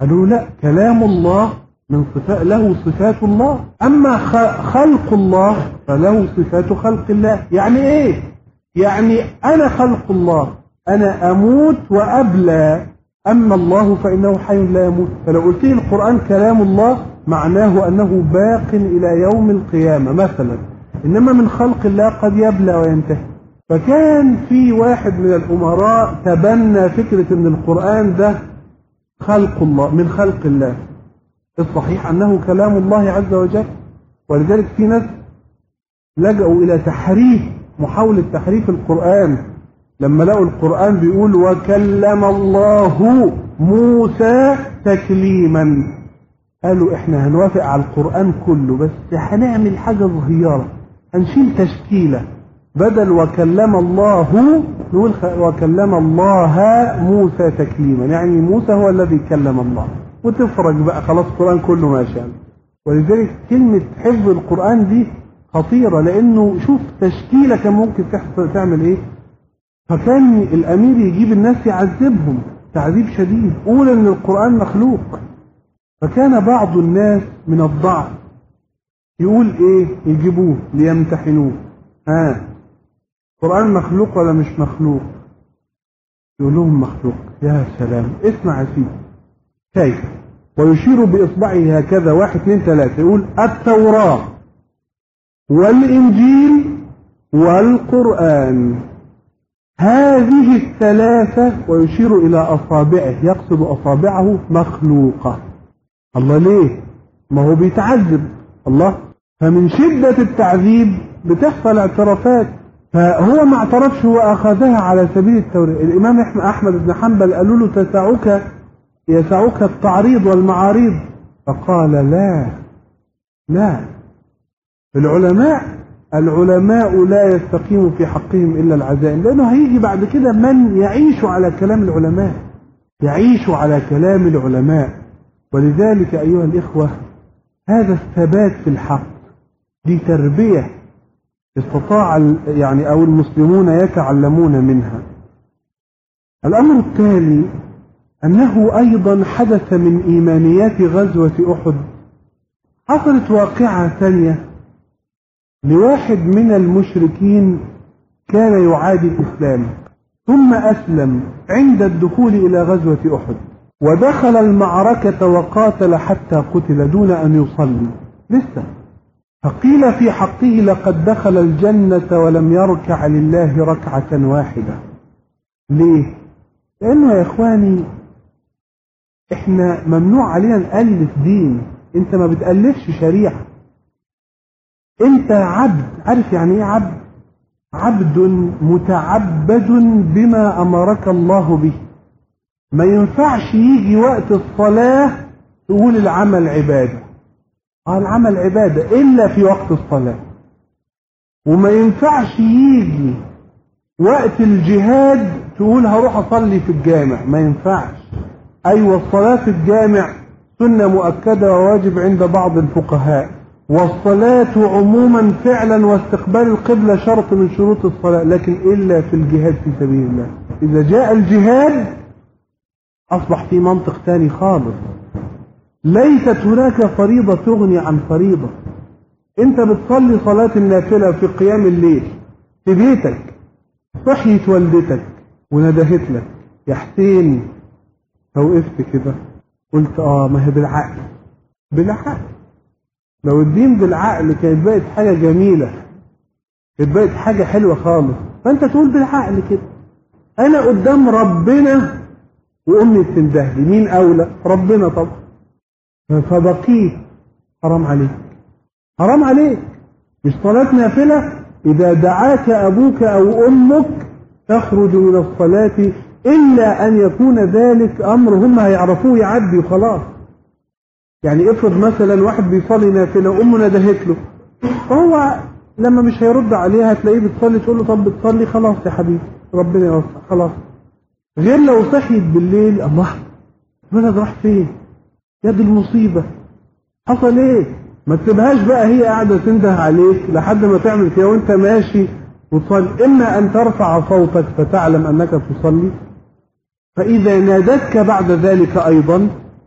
قالوا لا، كلام الله من صفات له صفات الله، أما خلق الله فله صفات خلق الله. يعني إيه؟ يعني أنا خلق الله، أنا أموت وأبلى، أما الله فإنه حي لا يموت. فلو قلت لي القرآن كلام الله معناه أنه باق إلى يوم القيامة مثلا، إنما من خلق الله قد يبلى وينتهي. فكان في واحد من الأمراء تبنى فكرة أن القرآن ده خلق الله، من خلق الله. الصحيح أنه كلام الله عز وجل، ولذلك في ناس لجأوا إلى تحريف، محاولة تحريف القرآن لما لقوا القرآن بيقول وكلم الله موسى تكليما، قالوا احنا هنوافق على القرآن كله بس هنعمل حاجة صغيرة، هنشيل تشكيلة، بدل وكلم الله نقول وكلم الله موسى تكليما، يعني موسى هو الذي كلم الله، وتفرج بقى خلاص القرآن كله ماشي. ولذلك كلمة حفظ القرآن دي خطيرة، لأنه شوف تشكيلة كان ممكن تحصل تعمل إيه. فكان الأمير يجيب الناس يعذبهم تعذيب شديد، قول إن القرآن مخلوق. فكان بعض الناس من الضعف يقول إيه، يجيبوه ليمتحنوه، ها القرآن مخلوق ولا مش مخلوق؟ يقول لهم مخلوق. يا سلام، اسمع يا سيدي كيف، ويشير بإصبعه هكذا واحد اثنين ثلاثة، يقول التوراة والإنجيل والقرآن، هذه الثلاثة، ويشير إلى أصابعه، يقصد أصابعه مخلوقة. الله ليه؟ ما هو بيتعذب الله، فمن شدة التعذيب بتحصل اعترافات، فهو ما اعترفش وأخذها على سبيل التورية. الإمام أحمد بن حنبل قالوا له تسعك يسعك التعريض والمعاريض، فقال لا لا، العلماء العلماء لا يستقيم في حقهم إلا العزائم، لأنه هيجي بعد كده من يعيش على كلام العلماء، يعيش على كلام العلماء. ولذلك أيها الإخوة هذا الثبات في الحق دي تربية استطاع يعني أو المسلمون يتعلمون منها. الأمر التالي أنه أيضا حدث من إيمانيات غزوة أحد، حصلت واقعة ثانية لواحد من المشركين كان يعادي الإسلام، ثم أسلم عند الدخول إلى غزوة أحد، ودخل المعركة وقاتل حتى قتل دون أن يصلي لسه. فقيل في حقه لقد دخل الجنة ولم يركع لله ركعة واحدة. ليه؟ لأنه يا إخواني إحنا ممنوع علينا نألف دين، أنت ما بتألفش شريعة، أنت عبد. عارف يعني إيه عبد؟ عبد متعبد بما أمرك الله به. ما ينفعش يجي وقت الصلاة تقول العمل عبادة، آه العمل عبادة إلا في وقت الصلاة. وما ينفعش يجي وقت الجهاد تقول هروح أصلي في الجامع، ما ينفعش. أيوة الصلاة في الجامع سنة مؤكدة وواجب عند بعض الفقهاء، والصلاة عموما فعلا واستقبال القبلة شرط من شروط الصلاة، لكن إلا في الجهاد في سبيل الله. إذا جاء الجهاد أصبح في منطق ثاني خالص، ليست هناك فريضة تغني عن فريضة. أنت بتصلي صلاة النافلة في قيام الليل في بيتك، صحيت والدتك وندهت لك يا حسين، فوقفت كده قلت آه ما هي بالعقل، بالعقل. لو الدين بالعقل كانت بقت حاجة جميلة، كانت بقت حاجة حلوة خالص، فأنت تقول بالعقل كده أنا قدام ربنا وأمي بتندهلي، مين أولى؟ ربنا طبعا. فبقيت حرام عليك، حرام عليك. مش صلاة نافلة إذا دعاك أبوك أو أمك تخرج من الصلاة إلا أن يكون ذلك أمر هم هيعرفوه يعدي وخلاص. يعني افرض مثلا واحد بيصلي نافلة وأمه ندهت له، فهو لما مش هيرد عليها هتلاقيه بتصلي، تقول له طب بتصلي؟ خلاص يا حبيبي ربنا يوفقك خلاص. غير لو صحيت بالليل الله الولد راح فين؟ يا دي المصيبة، حصل ايه؟ ما تسيبهاش بقى هي قاعدة تنده عليك لحد ما تعمل كده وانت ماشي وتصلي، إما أن ترفع صوتك فتعلم أنك تصلي، فإذا نادتك بعد ذلك أيضا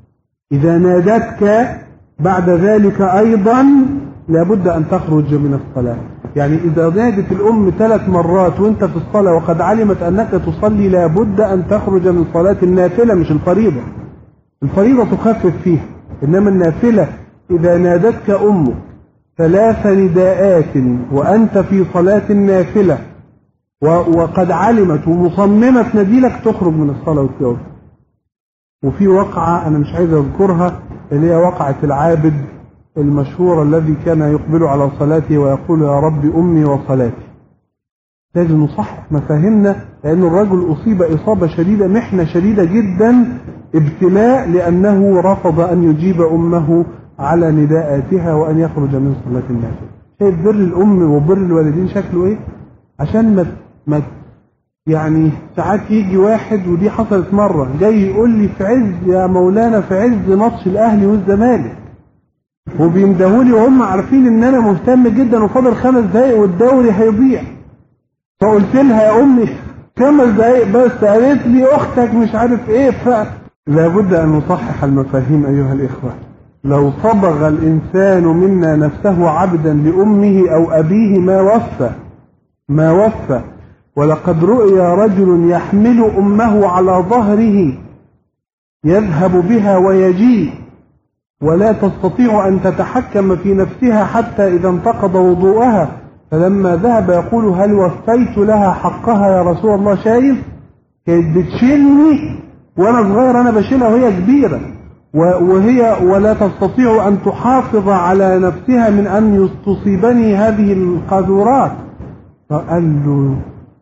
إذا نادتك بعد ذلك أيضا لابد أن تخرج من الصلاة. يعني إذا نادت الأم ثلاث مرات وأنت في الصلاة وقد علمت أنك تصلي لابد أن تخرج من صلاة النافلة مش الفريضة. الفريضة تخفف فيها، إنما النافلة إذا نادتك أمك ثلاث نداءات وأنت في صلاة النافلة وقد علمت ومصممة تناديلك تخرج من الصلاة وتجاوب. وفي وقعة أنا مش عايز أذكرها اللي هي وقعة العابد المشهور الذي كان يقبل على صلاته ويقول يا رب أمي وصلاتي. لازم نصحح مفاهيمنا، لأن الرجل أصيب إصابة شديدة، محنة شديدة جدا، ابتلاء، لأنه رفض أن يجيب أمه على نداءاتها وأن يخرج من صلاة النافلة. شايف بر الأم وبر الوالدين شكله إيه؟ عشان ما ما يعني ساعات يجي واحد، ودي حصلت مرة، جاي يقول لي في عز يا مولانا في عز ماتش الأهلي والزمالك وبيندهولي وهم عارفين ان انا مهتم جدا وفاضل خمس دقايق والدوري هيضيع. فقلت لها يا امي خمس دقايق بس، قالت لي اختك مش عارف ايه. فلابد ان نصحح المفاهيم ايها الاخوه. لو صبغ الانسان منا نفسه عبدا لامه او ابيه ما وفى ما وفى ولقد رؤي رجل يحمل امه على ظهره يذهب بها ويجيء ولا تستطيع أن تتحكم في نفسها حتى إذا انتقض وضوءها، فلما ذهب يقول هل وفيت لها حقها يا رسول الله؟ شايف كانت بتشيلني وأنا صغير، أنا بشيلها وهي كبيرة، وهي ولا تستطيع أن تحافظ على نفسها من أن تصيبني هذه القاذورات. فقال له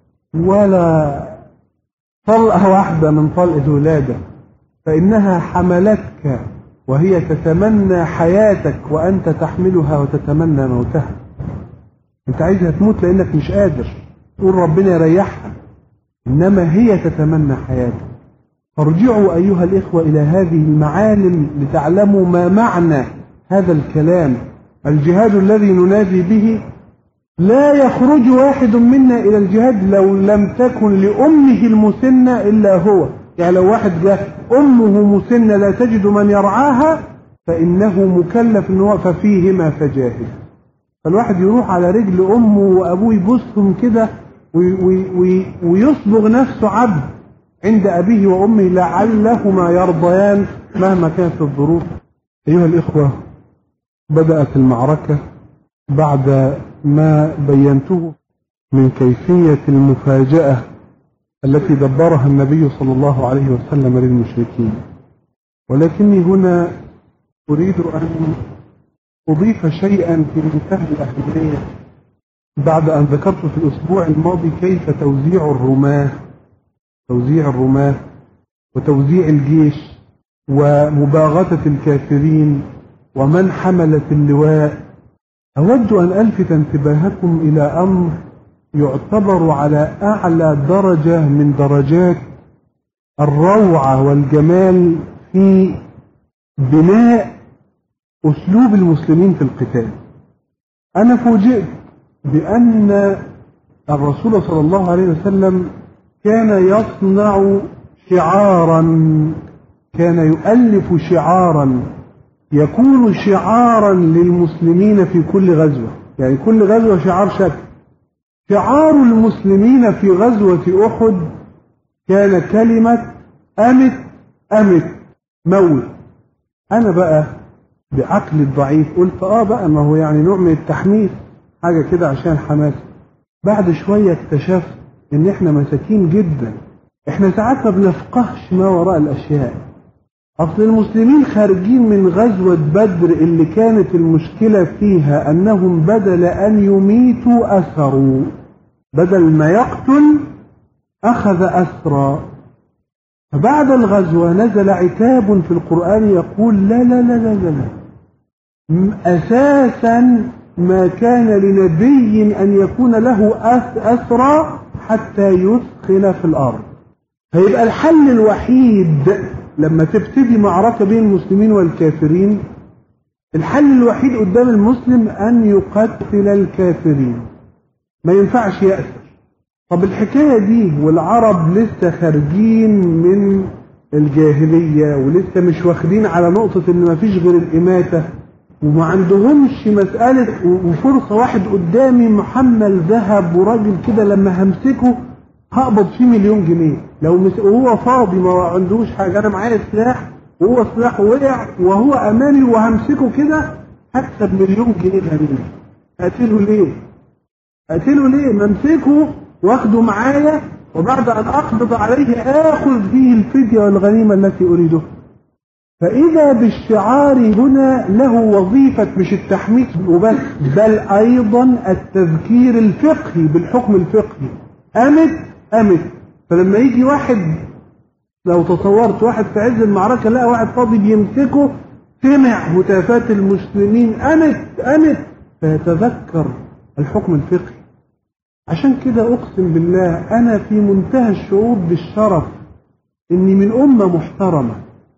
ولا طلقة واحدة من طلق الولادة، فإنها حملتك وهي تتمنى حياتك وأنت تحملها وتتمنى موتها. أنت عايزها تموت لأنك مش قادر تقول ربنا يريحها، إنما هي تتمنى حياتك. فارجعوا أيها الإخوة إلى هذه المعالم لتعلموا ما معنى هذا الكلام. الجهاد الذي ننادي به لا يخرج واحد منا إلى الجهاد لو لم تكن لأمه المسنة إلا هو. يعني لو واحد جاء أمه مسنة لا تجد من يرعاها فإنه مكلف أنه ففيهما فجاهد. فالواحد يروح على رجل أمه وأبوه يبصهم كده ويصبغ نفسه عبد عند أبيه وأمه لعلهما يرضيان مهما كانت الظروف. أيها الإخوة، بدأت المعركة بعد ما بينته من كيفية المفاجأة التي دبرها النبي صلى الله عليه وسلم للمشركين. ولكني هنا أريد أن أضيف شيئا في منتهى الأهمية بعد أن ذكرت في الأسبوع الماضي كيف توزيع الرماة توزيع الرماة وتوزيع الجيش ومباغتة الكافرين ومن حملت اللواء. أود أن ألفت انتباهكم إلى أمر يعتبر على أعلى درجة من درجات الروعة والجمال في بناء أسلوب المسلمين في القتال. أنا فوجئت بأن الرسول صلى الله عليه وسلم كان يصنع شعارا، كان يؤلف شعارا يكون شعارا للمسلمين في كل غزوة. يعني كل غزوة شعار شكل. شعار المسلمين في غزوة أحد كان كلمة أمت أمت موت. أنا بقى بعقلي الضعيف قلت آه بقى ما هو يعني نوع من التحميس، حاجة كده عشان حماس. بعد شوية اكتشفت إن إحنا مساكين جدا، إحنا ساعات ما بنفقهش ما وراء الأشياء. أصل المسلمين خارجين من غزوة بدر اللي كانت المشكلة فيها أنهم بدل أن يميتوا أسروا، بدل ما يقتل أخذ أسرى. فبعد الغزوة نزل عتاب في القرآن يقول لا لا لا لا لا أساسا ما كان لنبي أن يكون له أسرى حتى يثخن في الأرض. فيبقى الحل الوحيد لما تبتدي معركة بين المسلمين والكافرين، الحل الوحيد قدام المسلم أن يقتل الكافرين، ما ينفعش يأسر. طب الحكاية دي والعرب لسه خارجين من الجاهلية ولسه مش واخدين على نقطة ان مفيش غير الاماتة، وما عندهمش مسألة وفرصة واحد قدامي محمل ذهب وراجل كده لما همسكه هقبض فيه مليون جنيه، لو مس... وهو فاضي ما عندوش حاجة، انا معايا سلاح وهو سلاحه وقع وهو امامي وهمسكه كده هكسب مليون جنيه غنيمة. اقتله ليه؟ اقتله ليه؟ ممسكه واخده معايا وبعد ان اقبض عليه اخذ به الفدية والغنيمة التي اريدها. فاذا بالشعار هنا له وظيفة مش التحميس وبس، بل ايضا التذكير الفقهي بالحكم الفقهي. قامت قامت فلما يجي واحد، لو تصورت واحد في عز المعركة لقى واحد فاضي بيمسكه، سمع هتافات المسلمين قامت قامت فيتذكر الحكم الفقهي. عشان كده اقسم بالله انا في منتهى الشعور بالشرف اني من امة محترمة،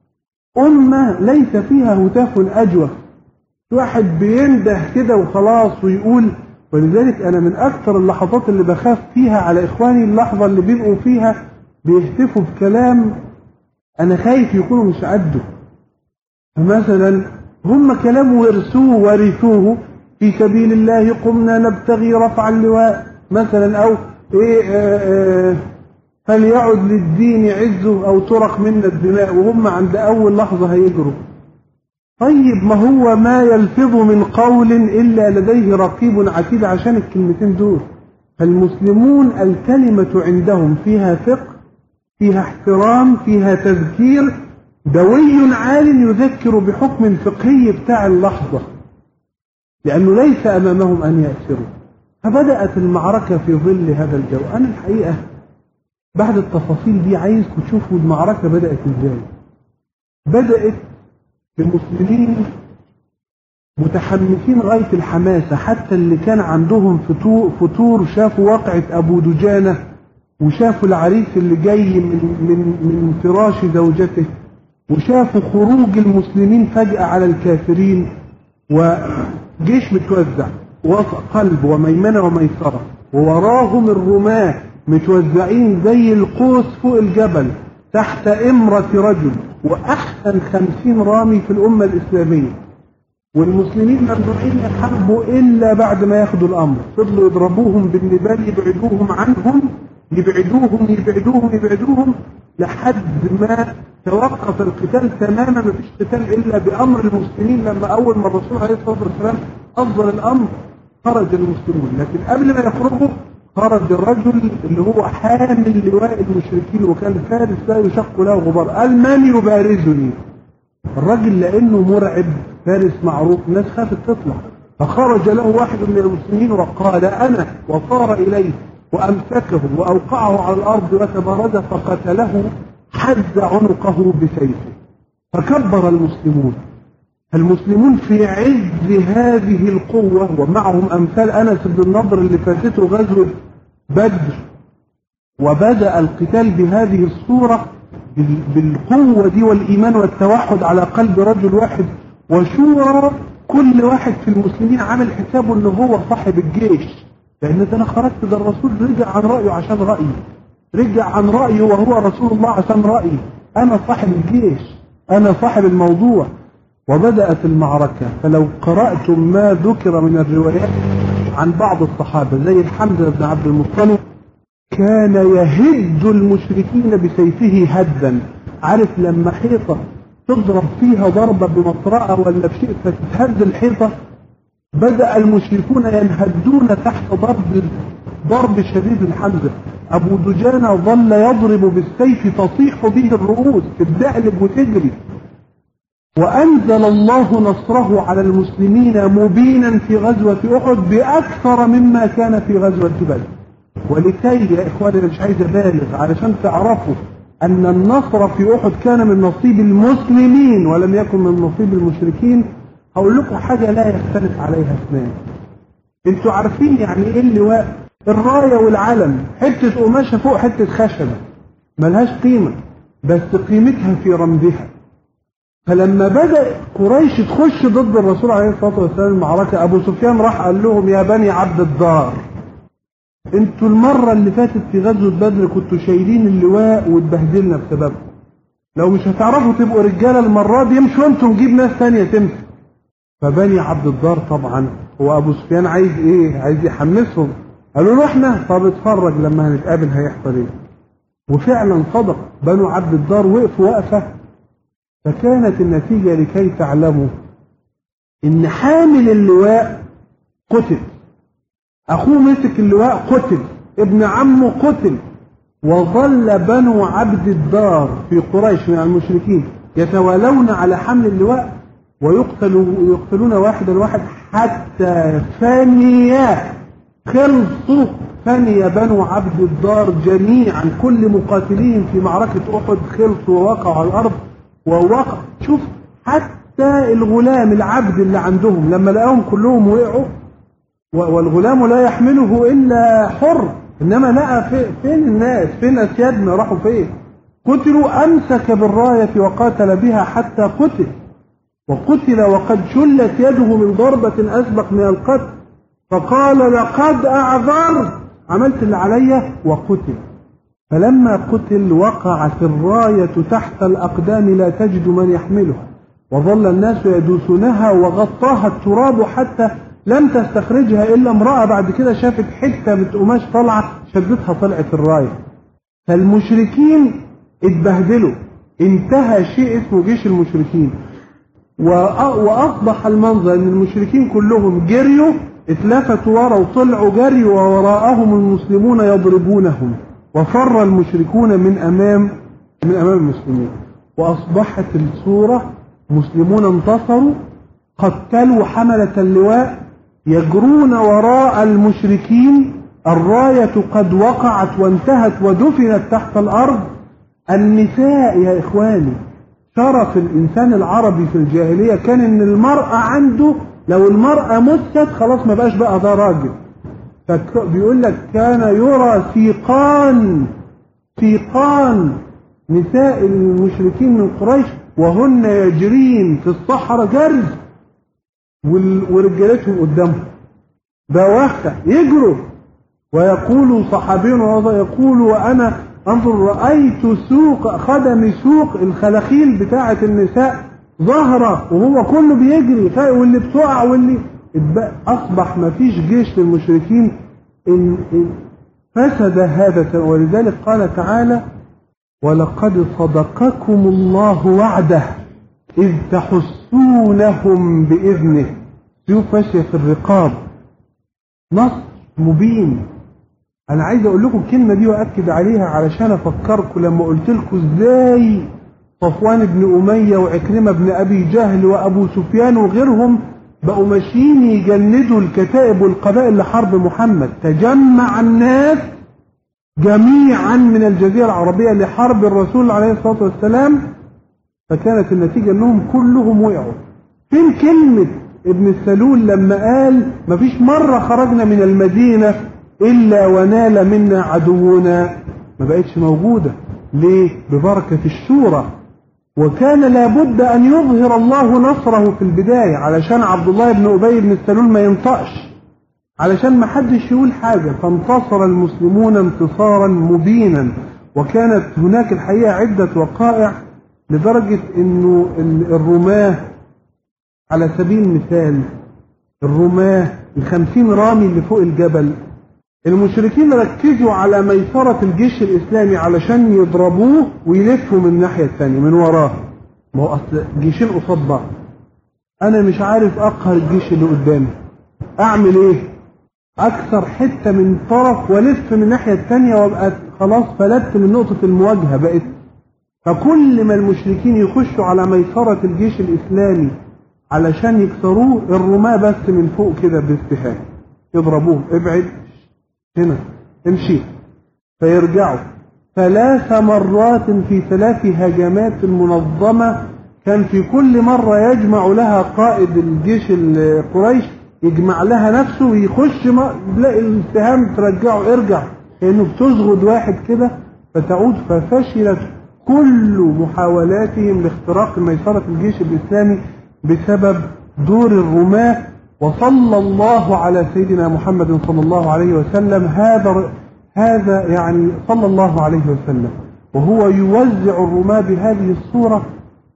امة ليس فيها هتاف اجوف، واحد بينده كده وخلاص ويقول. ولذلك انا من اكثر اللحظات اللي بخاف فيها على اخواني اللحظة اللي بيبقوا فيها بيهتفوا بكلام انا خايف يكونوا مش قده. فمثلا هم كلام ورثوه ورثوه في سبيل الله قمنا نبتغي رفع اللواء مثلا، او ايه آآ آآ فليعد للدين عزه او ترك منا الدماء، وهم عند اول لحظة هيجروا. طيب ما هو ما يلفظ من قول الا لديه رقيب عتيد عشان الكلمتين دول. فالمسلمون الكلمة عندهم فيها فقه، فيها احترام، فيها تذكير، دوي عال يذكر بحكم الفقهي بتاع اللحظة، لأنه ليس أمامهم أن يأسروا. فبدأت المعركة في ظل هذا الجو. أنا الحقيقة بعد التفاصيل دي عايزكم تشوفوا المعركة بدأت إزاي. بدأت بالمسلمين متحمسين غاية الحماسة، حتى اللي كان عندهم فتور, فتور شافوا واقعة أبو دجانة وشافوا العريس اللي جاي من, من, من فراش زوجته، وشافوا خروج المسلمين فجأة على الكافرين، وجيش متوزع وسط قلب وميمنة وميسرة، ووراهم الرماة متوزعين زي القوس فوق الجبل تحت إمرة رجل، وأحسن خمسين رامي في الأمة الإسلامية. والمسلمين ممنوعين يحاربوا إلا بعد ما ياخدوا الأمر. فضلوا يضربوهم بالنبال يبعدوهم عنهم يبعدوهم يبعدوهم يبعدوهم لحد ما توقف القتال تماما. مفيش قتال إلا بأمر المسلمين. لما أول ما الرسول عليه الصلاة والسلام أصدر الأمر خرج المسلمون، لكن قبل ما يخرجوا خرج الرجل اللي هو حامل لواء المشركين وكان فارس لا يشق له غبار، قال من يبارزني؟ الرجل لأنه مرعب فارس معروف الناس خافت تطلع، فخرج له واحد من المسلمين وقال أنا، وصار إليه وأمسكه وأوقعه على الأرض وتبرز فقتله حز عنقه بسيفه. فكبر المسلمون. المسلمون في عز هذه القوة ومعهم أمثال أنس بن النضر اللي فاتته غزوة بدر، وبدأ القتال بهذه الصورة بالقوة دي والإيمان والتوحد على قلب رجل واحد وشورى كل واحد في المسلمين عامل حسابه أنه هو صاحب الجيش. لأن أنا خرجت ده الرسول رجع عن رأيه عشان رأيي، رجع عن رأيه وهو رسول الله عشان رأيي، أنا صاحب الجيش، أنا صاحب الموضوع. وبدأت المعركة. فلو قرأتم ما ذكر من الروايات عن بعض الصحابة زي حمزة بن عبد المطلب كان يهد المشركين بسيفه هدا. عارف لما حيطة تضرب فيها ضربة بمطرقة ولا بشيء فتتهز الحيطة؟ بدأ المشركون ينهدون تحت ضرب ضرب شديد الحمزة. أبو دجانة ظل يضرب بالسيف تطيح به الرؤوس تدعلب وتجري. وأنزل الله نصره على المسلمين مبينا في غزوة أحد بأكثر مما كان في غزوة بدر. ولكي يا إخواني أنا مش عايز أبالغ علشان تعرفوا أن النصر في أحد كان من نصيب المسلمين ولم يكن من نصيب المشركين. هقول لكم حاجة لا يختلف عليها اثنان. انتوا عارفين يعني ايه اللواء؟ الراية والعلم، حتة قماشة فوق حتة خشبة ملهاش قيمة، بس قيمتها في رمزها. فلما بدأ قريش تخش ضد الرسول عليه الصلاة والسلام المعركة، أبو سفيان راح قال لهم يا بني عبد الدار، انتوا المرة اللي فاتت في غزوة بدر كنتوا شايلين اللواء واتبهدلنا بسببه، لو مش هتعرفوا تبقوا رجالة المرة دي امشوا انتوا نجيب ناس تانية تمسك. فبني عبد الدار طبعا هو أبو سفيان عايز إيه؟ عايز يحمسهم. قالوا له احنا طب اتفرج لما هنتقابل هيحصل ايه. وفعلا صدق، بنو عبد الدار وقفوا وقفة. فكانت النتيجة لكي تعلموا ان حامل اللواء قتل، اخوه مسك اللواء قتل، ابن عمه قتل، وظل بنو عبد الدار في قريش من المشركين يتوالون على حمل اللواء ويقتلون واحدا واحد حتى فنيا خلصوا فني بنو عبد الدار جميعا، كل مقاتلين في معركة أحد خلصوا ووقعوا على الأرض. ووقع شوف حتى الغلام العبد اللي عندهم لما لقاهم كلهم وقعوا، والغلام لا يحمله إلا حر، إنما لقى في فين الناس، فين أسيادنا، راحوا فين؟ قتلوا. أمسك بالراية وقاتل بها حتى قتل، وقتل وقد شلت يده من ضربة أسبق من القتل، فقال لقد أعذرت، عملت اللي عليا، وقتل. فلما قتل وقعت الراية تحت الأقدام لا تجد من يحملها، وظل الناس يدوسونها وغطاها التراب حتى لم تستخرجها إلا امرأة بعد كده شافت حتة من قماش طلعة شدتها طلعت الراية. فالمشركين اتبهدلوا، انتهى شيء اسمه جيش المشركين، وأصبح المنظر أن المشركين كلهم جريوا، اتلفتوا ورا وطلعوا جري، ووراءهم المسلمون يضربونهم، وفر المشركون من أمام من أمام المسلمين. وأصبحت الصورة مسلمون انتصروا، قتلوا حملة اللواء، يجرون وراء المشركين، الراية قد وقعت وانتهت ودفنت تحت الأرض. النساء يا إخواني، شرف الإنسان العربي في الجاهلية كان إن المرأة عنده لو المرأة مست خلاص ما بقاش بقى ده راجل. فبيقول لك كان يرى سيقان سيقان نساء المشركين من قريش وهن يجرين في الصحراء جري، ورجالتهم قدامهم بواخة يجروا. ويقول صحابي يقول وأنا انظر رأيت سوق خدم سوق الخلاخيل بتاعة النساء ظهرة وهو كله بيجري، واللي بتقع واللي أصبح ما فيش جيش للمشركين. إن فسد هذا، ولذلك قال تعالى ولقد صدقكم الله وعده إذ تحسونهم بإذنه سيوف ماشية في الرقاب، نصر مبين. أنا عايز أقول لكم الكلمة دي وأكد عليها علشان أفكركم لما قلت لكم إزاي صفوان بن أمية وعكرمة بن أبي جهل وأبو سفيان وغيرهم بقوا ماشيين يجندوا الكتائب والقبائل لحرب محمد. تجمع الناس جميعا من الجزيرة العربية لحرب الرسول عليه الصلاة والسلام، فكانت النتيجة أنهم كلهم وقعوا. فين كلمة ابن السلول لما قال مفيش مرة خرجنا من المدينة إلا ونال منا عدونا؟ ما بقتش موجودة. ليه؟ ببركة الشورى. وكان لابد أن يظهر الله نصره في البداية علشان عبد الله بن أبي بن السلول ما ينطقش، علشان ما حدش يقول حاجة. فانتصر المسلمون انتصارا مبينا. وكانت هناك الحقيقة عدة وقائع لدرجة أنه الرماة على سبيل المثال، الرماة الخمسين رامي اللي فوق الجبل، المشركين ركزوا على ميسرة الجيش الإسلامي علشان يضربوه ويلفوا من الناحية الثانية من وراه. ما هو أصل جيشين قصاد بعض، أنا مش عارف أقهر الجيش اللي قدامي، أعمل إيه؟ أكثر حتة من طرف ولف من الناحية الثانية وابقى خلاص فلت من نقطة المواجهة بقت. فكل ما المشركين يخشوا على ميسرة الجيش الإسلامي علشان يكسروه، الرماة بس من فوق كده باستهان يضربوه، ابعد هنا امشي، فيرجعوا ثلاث مرات في ثلاث هجمات منظمة. كان في كل مرة يجمع لها قائد الجيش القريش، يجمع لها نفسه ويخش تلاقي السهام ترجعه ارجع، لأنه بتزغد واحد كده فتعود. ففشلت كل محاولاتهم لاختراق ميسرة الجيش الإسلامي بسبب دور الرماة. وصلى الله على سيدنا محمد صلى الله عليه وسلم، هذا هذا يعني صلى الله عليه وسلم. وهو يوزع الرماة بهذه الصورة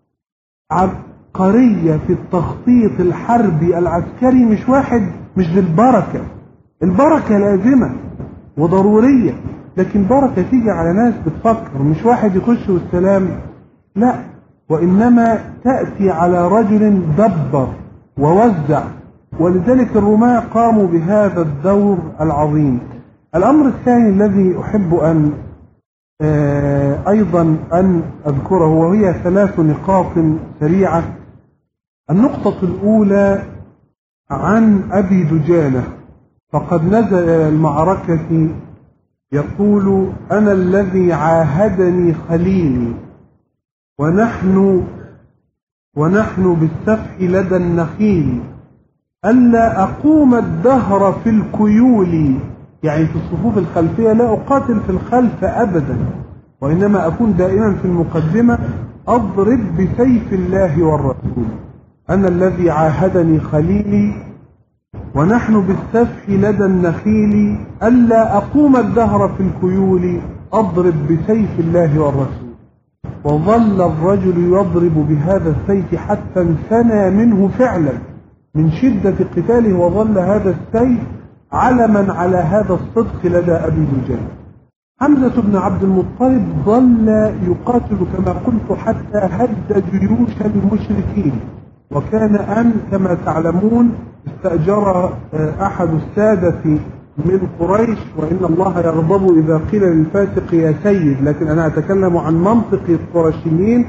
عبقرية في التخطيط الحربي العسكري، مش واحد مش بالبركة. البركة لازمة وضرورية، لكن بركة تيجي على ناس بتفكر، مش واحد يخش والسلام، لا، وإنما تأتي على رجل دبر ووزع. ولذلك الرماة قاموا بهذا الدور العظيم. الأمر الثاني الذي أحب أن أيضا أن أذكره، وهي ثلاث نقاط سريعة. النقطة الأولى عن أبي دجانة، فقد نزل المعركة يقول: أنا الذي عاهدني خليلي ونحن ونحن بالسفح لدى النخيل ألا أقوم الدهر في الكيول، يعني في الصفوف الخلفية لا أقاتل في الخلف أبدا، وإنما أكون دائما في المقدمة أضرب بسيف الله والرسول. أنا الذي عاهدني خليلي ونحن بالسفح لدى النخيل ألا أقوم الدهر في الكيول أضرب بسيف الله والرسول. وظل الرجل يضرب بهذا السيف حتى انثنى منه فعلا من شدة قتاله، وظل هذا السيف علما على هذا الصدق لدى أبي دجانة. حمزة بن عبد المطلب ظل يقاتل كما قلت حتى هد جيوش المشركين، وكان أن كما تعلمون استأجر أحد السادة من قريش، وإن الله يغضب إذا قيل للفاسق يا سيد، لكن أنا أتكلم عن منطق القرشيين.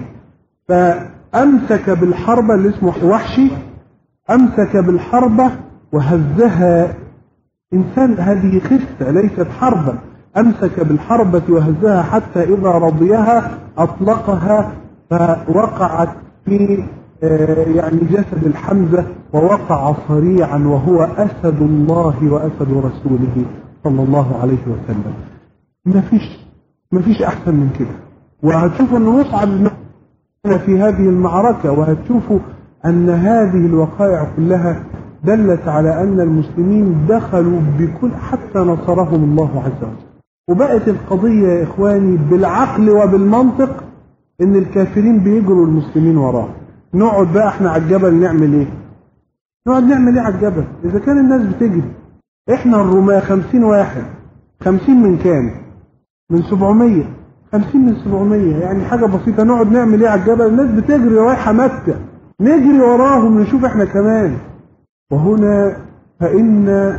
فأمسك بالحربة اللي اسمه وحشي، أمسك بالحربة وهزها. إنسان هذه خفة ليست حربا. أمسك بالحربة وهزها حتى إذا رضيها أطلقها، فوقعت في يعني جسد الحمزة ووقع صريعا، وهو أسد الله وأسد رسوله صلى الله عليه وسلم. ما فيش ما فيش أحسن من كده. وهتشوفوا أن مصعب في هذه المعركة، وهتشوفوا أن هذه الوقائع كلها دلت على أن المسلمين دخلوا بكل، حتى نصرهم الله عز وجل. وبقت القضية يا إخواني بالعقل وبالمنطق، إن الكافرين بيجروا المسلمين وراهم. نقعد بقى احنا على الجبل نعمل ايه؟ نقعد نعمل ايه على الجبل؟ إذا كان الناس بتجري، احنا الرماة خمسين واحد، خمسين من كام؟ من سبعمية، خمسين من سبعمية، يعني حاجة بسيطة. نقعد نعمل ايه على الجبل؟ الناس بتجري رايحة مكة، نجري وراهم نشوف احنا كمان. وهنا فإن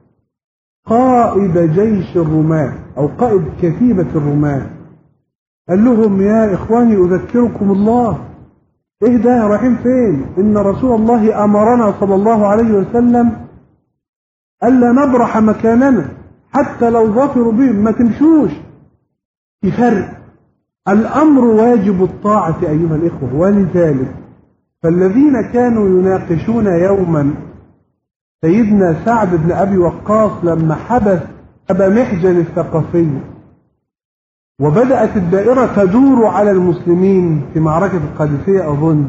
قائد جيش الرماة أو قائد كتيبة الرماة قال لهم: يا إخواني أذكركم الله. إيه ده؟ رايحين فين؟ إن رسول الله أمرنا صلى الله عليه وسلم ألا نبرح مكاننا حتى لو ظفروا بهم، ما تمشوش. في فرق، الأمر واجب الطاعة أيها الإخوة. ولذلك فالذين كانوا يناقشون يوما سيدنا سعد بن أبي وقاص لما حبس أبا محجن الثقفي، وبدأت الدائرة تدور على المسلمين في معركة القادسية أظن،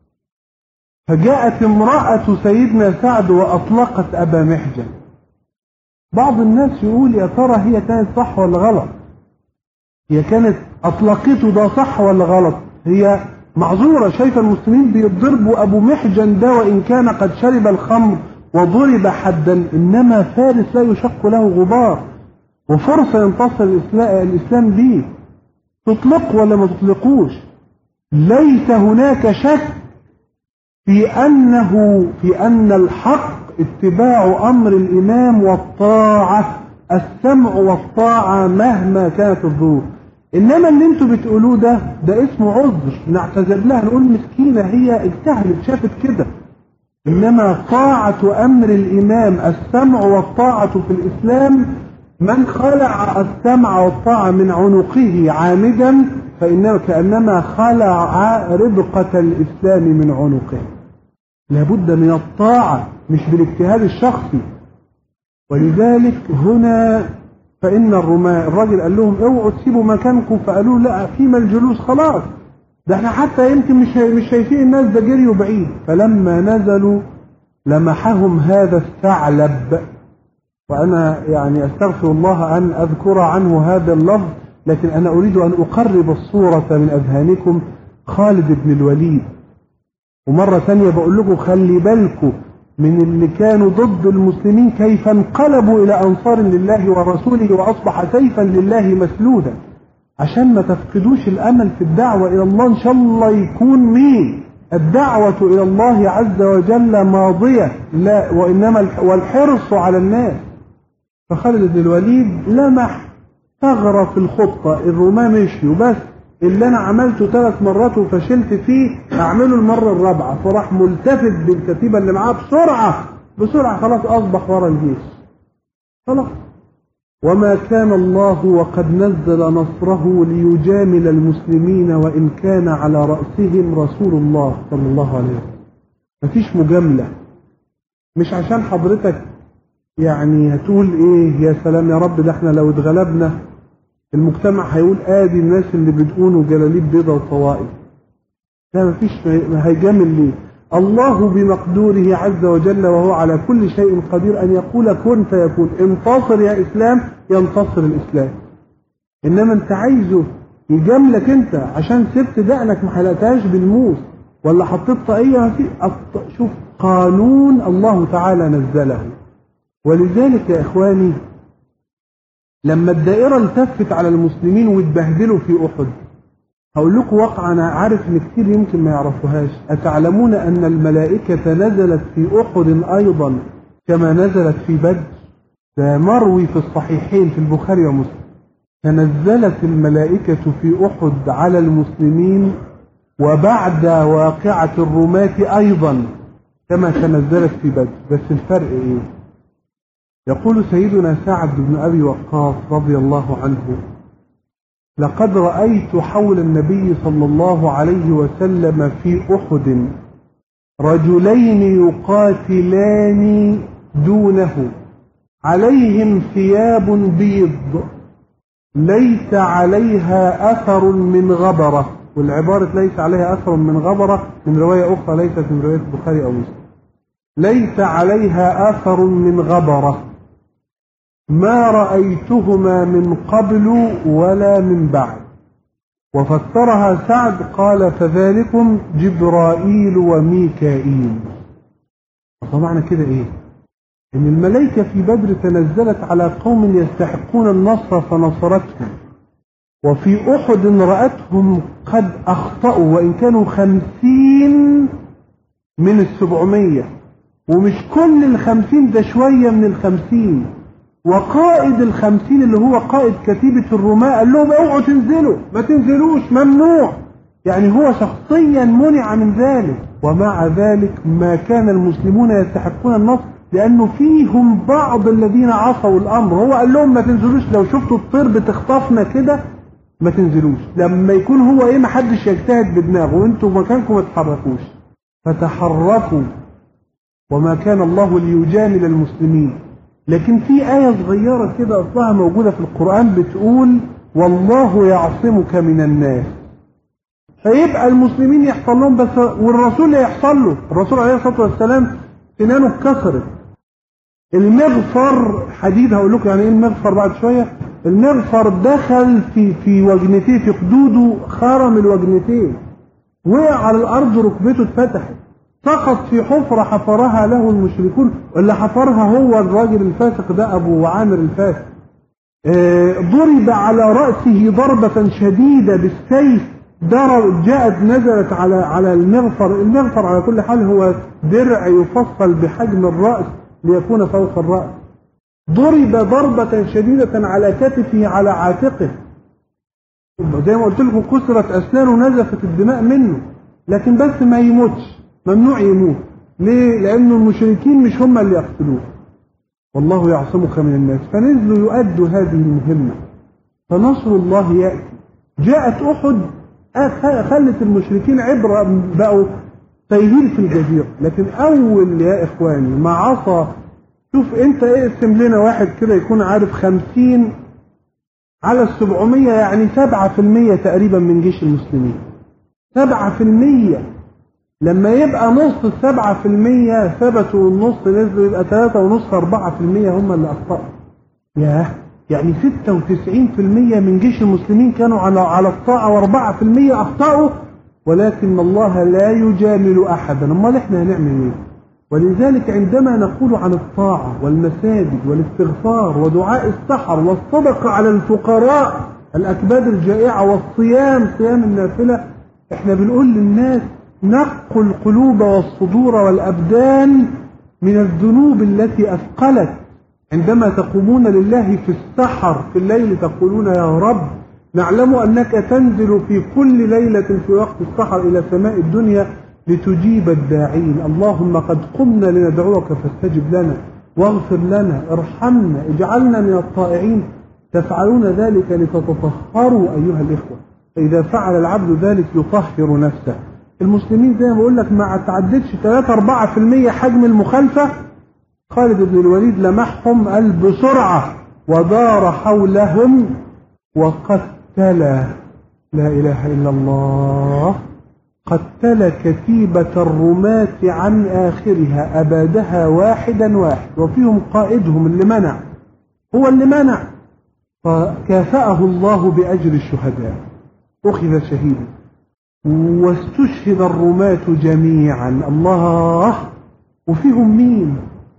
فجاءت امرأة سيدنا سعد وأطلقت أبا محجن. بعض الناس يقول: يا ترى هي كانت صح ولا غلط؟ هي كانت أطلقته ده صح ولا غلط؟ هي معذورة، شايفة المسلمين بيضربوا أبو محجن ده وإن كان قد شرب الخمر وضرب حدا، إنما فارس لا يشق له غبار، وفرصة ينتصر الإسلام به. تطلق ولا ما تطلقوش؟ ليس هناك شك في أنه في أن الحق اتباع أمر الإمام والطاعة، السمع والطاعة مهما كانت الظروف. إنما اللي انتوا بتقولوه ده ده اسمه عذر، نعتذر لها، نقول مسكينة هي اجتهدت شافت كده. إنما طاعة أمر الإمام، السمع والطاعة في الإسلام، من خلع السمع والطاعة من عنقه عامدا فإنه كأنما خلع ربقة الإسلام من عنقه. لابد من الطاعة مش بالاجتهاد الشخصي. ولذلك هنا فإن الرماة، الراجل قال لهم: اوعوا تسيبوا مكانكم، فقالوا: لا، فيما الجلوس، خلاص ده احنا حتى يمكن مش مش شايفين الناس، ده جريوا بعيد. فلما نزلوا لمحهم هذا الثعلب، وأنا يعني أستغفر الله أن أذكر عنه هذا اللفظ، لكن أنا أريد أن أقرب الصورة من أذهانكم. خالد بن الوليد، ومرة ثانية بقول لكم خلي بالكم من اللي كانوا ضد المسلمين كيف انقلبوا إلى أنصار لله ورسوله وأصبح سيفا لله مسلودا، عشان ما تفقدوش الأمل في الدعوة إلى الله. إن شاء الله يكون مين الدعوة إلى الله عز وجل ماضية، لا وإنما والحرص على الناس. فخالد بن الوليد لمح ثغرة في الخطة، الرومان مشيوا بس اللي أنا عملته ثلاث مرات وفشلت فيه أعمله المرة الرابعة، فراح ملتفت بالكتيبة اللي معاه بسرعة بسرعة، خلاص أصبح ورا الجيش خلاص. وما كان الله وقد نزل نصره ليجامل المسلمين وإن كان على رأسهم رسول الله صلى الله عليه وسلم. مفيش مجاملة، مش عشان حضرتك يعني هتقول ايه يا سلام يا رب ده احنا لو اتغلبنا المجتمع هيقول ادي الناس اللي بتقولوا جلاليب بيضة وطوائف. لا مفيش، هيجامل ليه؟ الله بمقدوره عز وجل وهو على كل شيء قدير أن يقول كن فيكون. انتصر يا إسلام ينتصر الإسلام. إنما أنت عايزه يجاملك أنت عشان سبت دقنك ما حلقتهاش بالموس ولا حطيت طاقية في شوف قانون الله تعالى نزله. ولذلك يا إخواني لما الدائرة التفت على المسلمين واتبهدلوا في أحد، هقول لكم واقعا أنا عارف إن كتير يمكن ما يعرفوهاش. أتعلمون أن الملائكة نزلت في أحد أيضا كما نزلت في بدر؟ ده مروي في الصحيحين في البخاري ومسلم. تنزلت الملائكة في أحد على المسلمين وبعد واقعة الرماة أيضا كما تنزلت في بدر. بس الفرق إيه؟ يقول سيدنا سعد بن أبي وقاص رضي الله عنه: لقد رأيت حول النبي صلى الله عليه وسلم في أحد رجلين يقاتلان دونه عليهم ثياب بيض ليس عليها أثر من غبرة. والعبارة ليس عليها أثر من غبرة من رواية أخرى ليست من رواية البخاري أو مسلم. ليس عليها أثر من غبرة ما رأيتهما من قبل ولا من بعد. وفسرها سعد قال: فذلكم جبرائيل وميكائيل. فمعنى كده ايه؟ ان الملائكة في بدر تنزلت على قوم يستحقون النصر فنصرتهم، وفي أحد رأتهم قد أخطأوا وإن كانوا خمسين من السبعمية، ومش كل الخمسين ده شوية من الخمسين. وقائد الخمسين اللي هو قائد كتيبة الرماة قال لهم: اوعوا تنزلوا، ما تنزلوش، ممنوع. يعني هو شخصيا منع من ذلك. ومع ذلك ما كان المسلمون يستحقون النصر لأنه فيهم بعض الذين عصوا الأمر. هو قال لهم: ما تنزلوش، لو شفتوا الطير بتخطفنا كده ما تنزلوش. لما يكون هو ايه، ما حدش يجتهد بدماغه وانتوا مكانكم ما تتحركوش. فتحركوا وما كان الله ليجامل المسلمين. لكن في آية صغيرة كده أصلها موجودة في القرآن بتقول: والله يعصمك من الناس. فيبقى المسلمين يحصل لهم بس، والرسول يحصل له. الرسول عليه الصلاة والسلام سنانه اتكسرت. المغفر حديد، هقول لكم يعني ايه المغفر بعد شوية. المغفر دخل في في وجنتيه، في خدوده خرم الوجنتين، وقع على الأرض، ركبته اتفتحت، سقط في حفرة حفرها له المشركون. اللي حفرها هو الراجل الفاسق ده أبو عامر الفاسق. اه ضرب على رأسه ضربة شديدة بالسيف، ضرب جاءت نزلت على على المغفر. المغفر على كل حال هو درع يفصل بحجم الرأس ليكون فوق الرأس. ضرب ضربة شديدة على كتفه على عاتقه، زي ما قلت لكم كسرت أسنانه ونزفت الدماء منه، لكن بس ما يموتش، ممنوع يموت. ليه؟ لأنه المشركين مش هم اللي يقتلوه. والله يعصمك من الناس. فنزلوا يؤدوا هذه المهمة، فنصر الله يأتي. جاءت أحد خلت المشركين عبرة، بقوا تايهين في الجزيرة. لكن أول يا إخواني ما عصى، شوف أنت اقسم لنا واحد كده يكون عارف خمسين على السبعمية، يعني سبعة في المية تقريبا من جيش المسلمين. سبعة في المية لما يبقى نص السبعة في المية ثبتوا والنص نزلوا، يبقى ثلاثة ونص أربعة في المية هم اللي أخطأوا. ياه، يعني ستة وتسعين في المية من جيش المسلمين كانوا على على الطاعة وأربعة في المية أخطأوا، ولكن الله لا يجامل أحدا. امال احنا هنعمل ايه؟ ولذلك عندما نقول عن الطاعة والمساجد والاستغفار ودعاء السحر والصدقة على الفقراء الأكباد الجائعة والصيام صيام النافلة، احنا بنقول للناس نقوا القلوب والصدور والأبدان من الذنوب التي أثقلت. عندما تقومون لله في السحر في الليل تقولون يا رب نعلم أنك تنزل في كل ليلة في وقت السحر إلى سماء الدنيا لتجيب الداعين. اللهم قد قمنا لندعوك فاستجب لنا واغفر لنا ارحمنا اجعلنا من الطائعين. تفعلون ذلك لتتطهروا أيها الإخوة، فإذا فعل العبد ذلك يطهر نفسه. المسلمين زي ما بقول لك ما تعدتش ثلاثة أربعة في المية حجم المخالفة. خالد بن الوليد لمحهم قال بسرعة ودار حولهم وقتل، لا إله إلا الله، قتل كتيبة الرماة عن آخرها أبادها واحدا واحد، وفيهم قائدهم اللي منع، هو اللي منع، فكافأه الله بأجر الشهداء، أخذ شهيدا. واستشهد الرماة جميعا. الله. وفيهم مين؟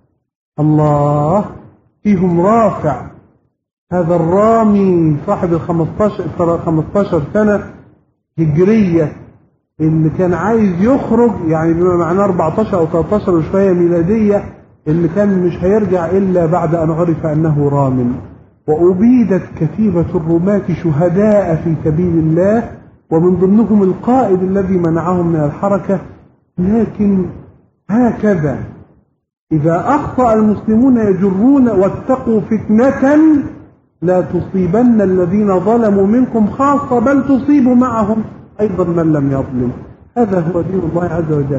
الله. فيهم رافع هذا الرامي صاحب الخمستاشر سنة هجرية اللي كان عايز يخرج، يعني بما معناه أربعتاشر أو تلتاشر وشوية ميلادية، اللي كان مش هيرجع إلا بعد أن عرف أنه رام. وأبيدت كتيبة الرماة شهداء في سبيل الله، ومن ضمنهم القائد الذي منعهم من الحركة. لكن هكذا إذا أخطأ المسلمون يجرون واتقوا فتنة لا تصيبن الذين ظلموا منكم خاصة بل تصيب معهم أيضا من لم يظلم. هذا هو دين الله عز وجل.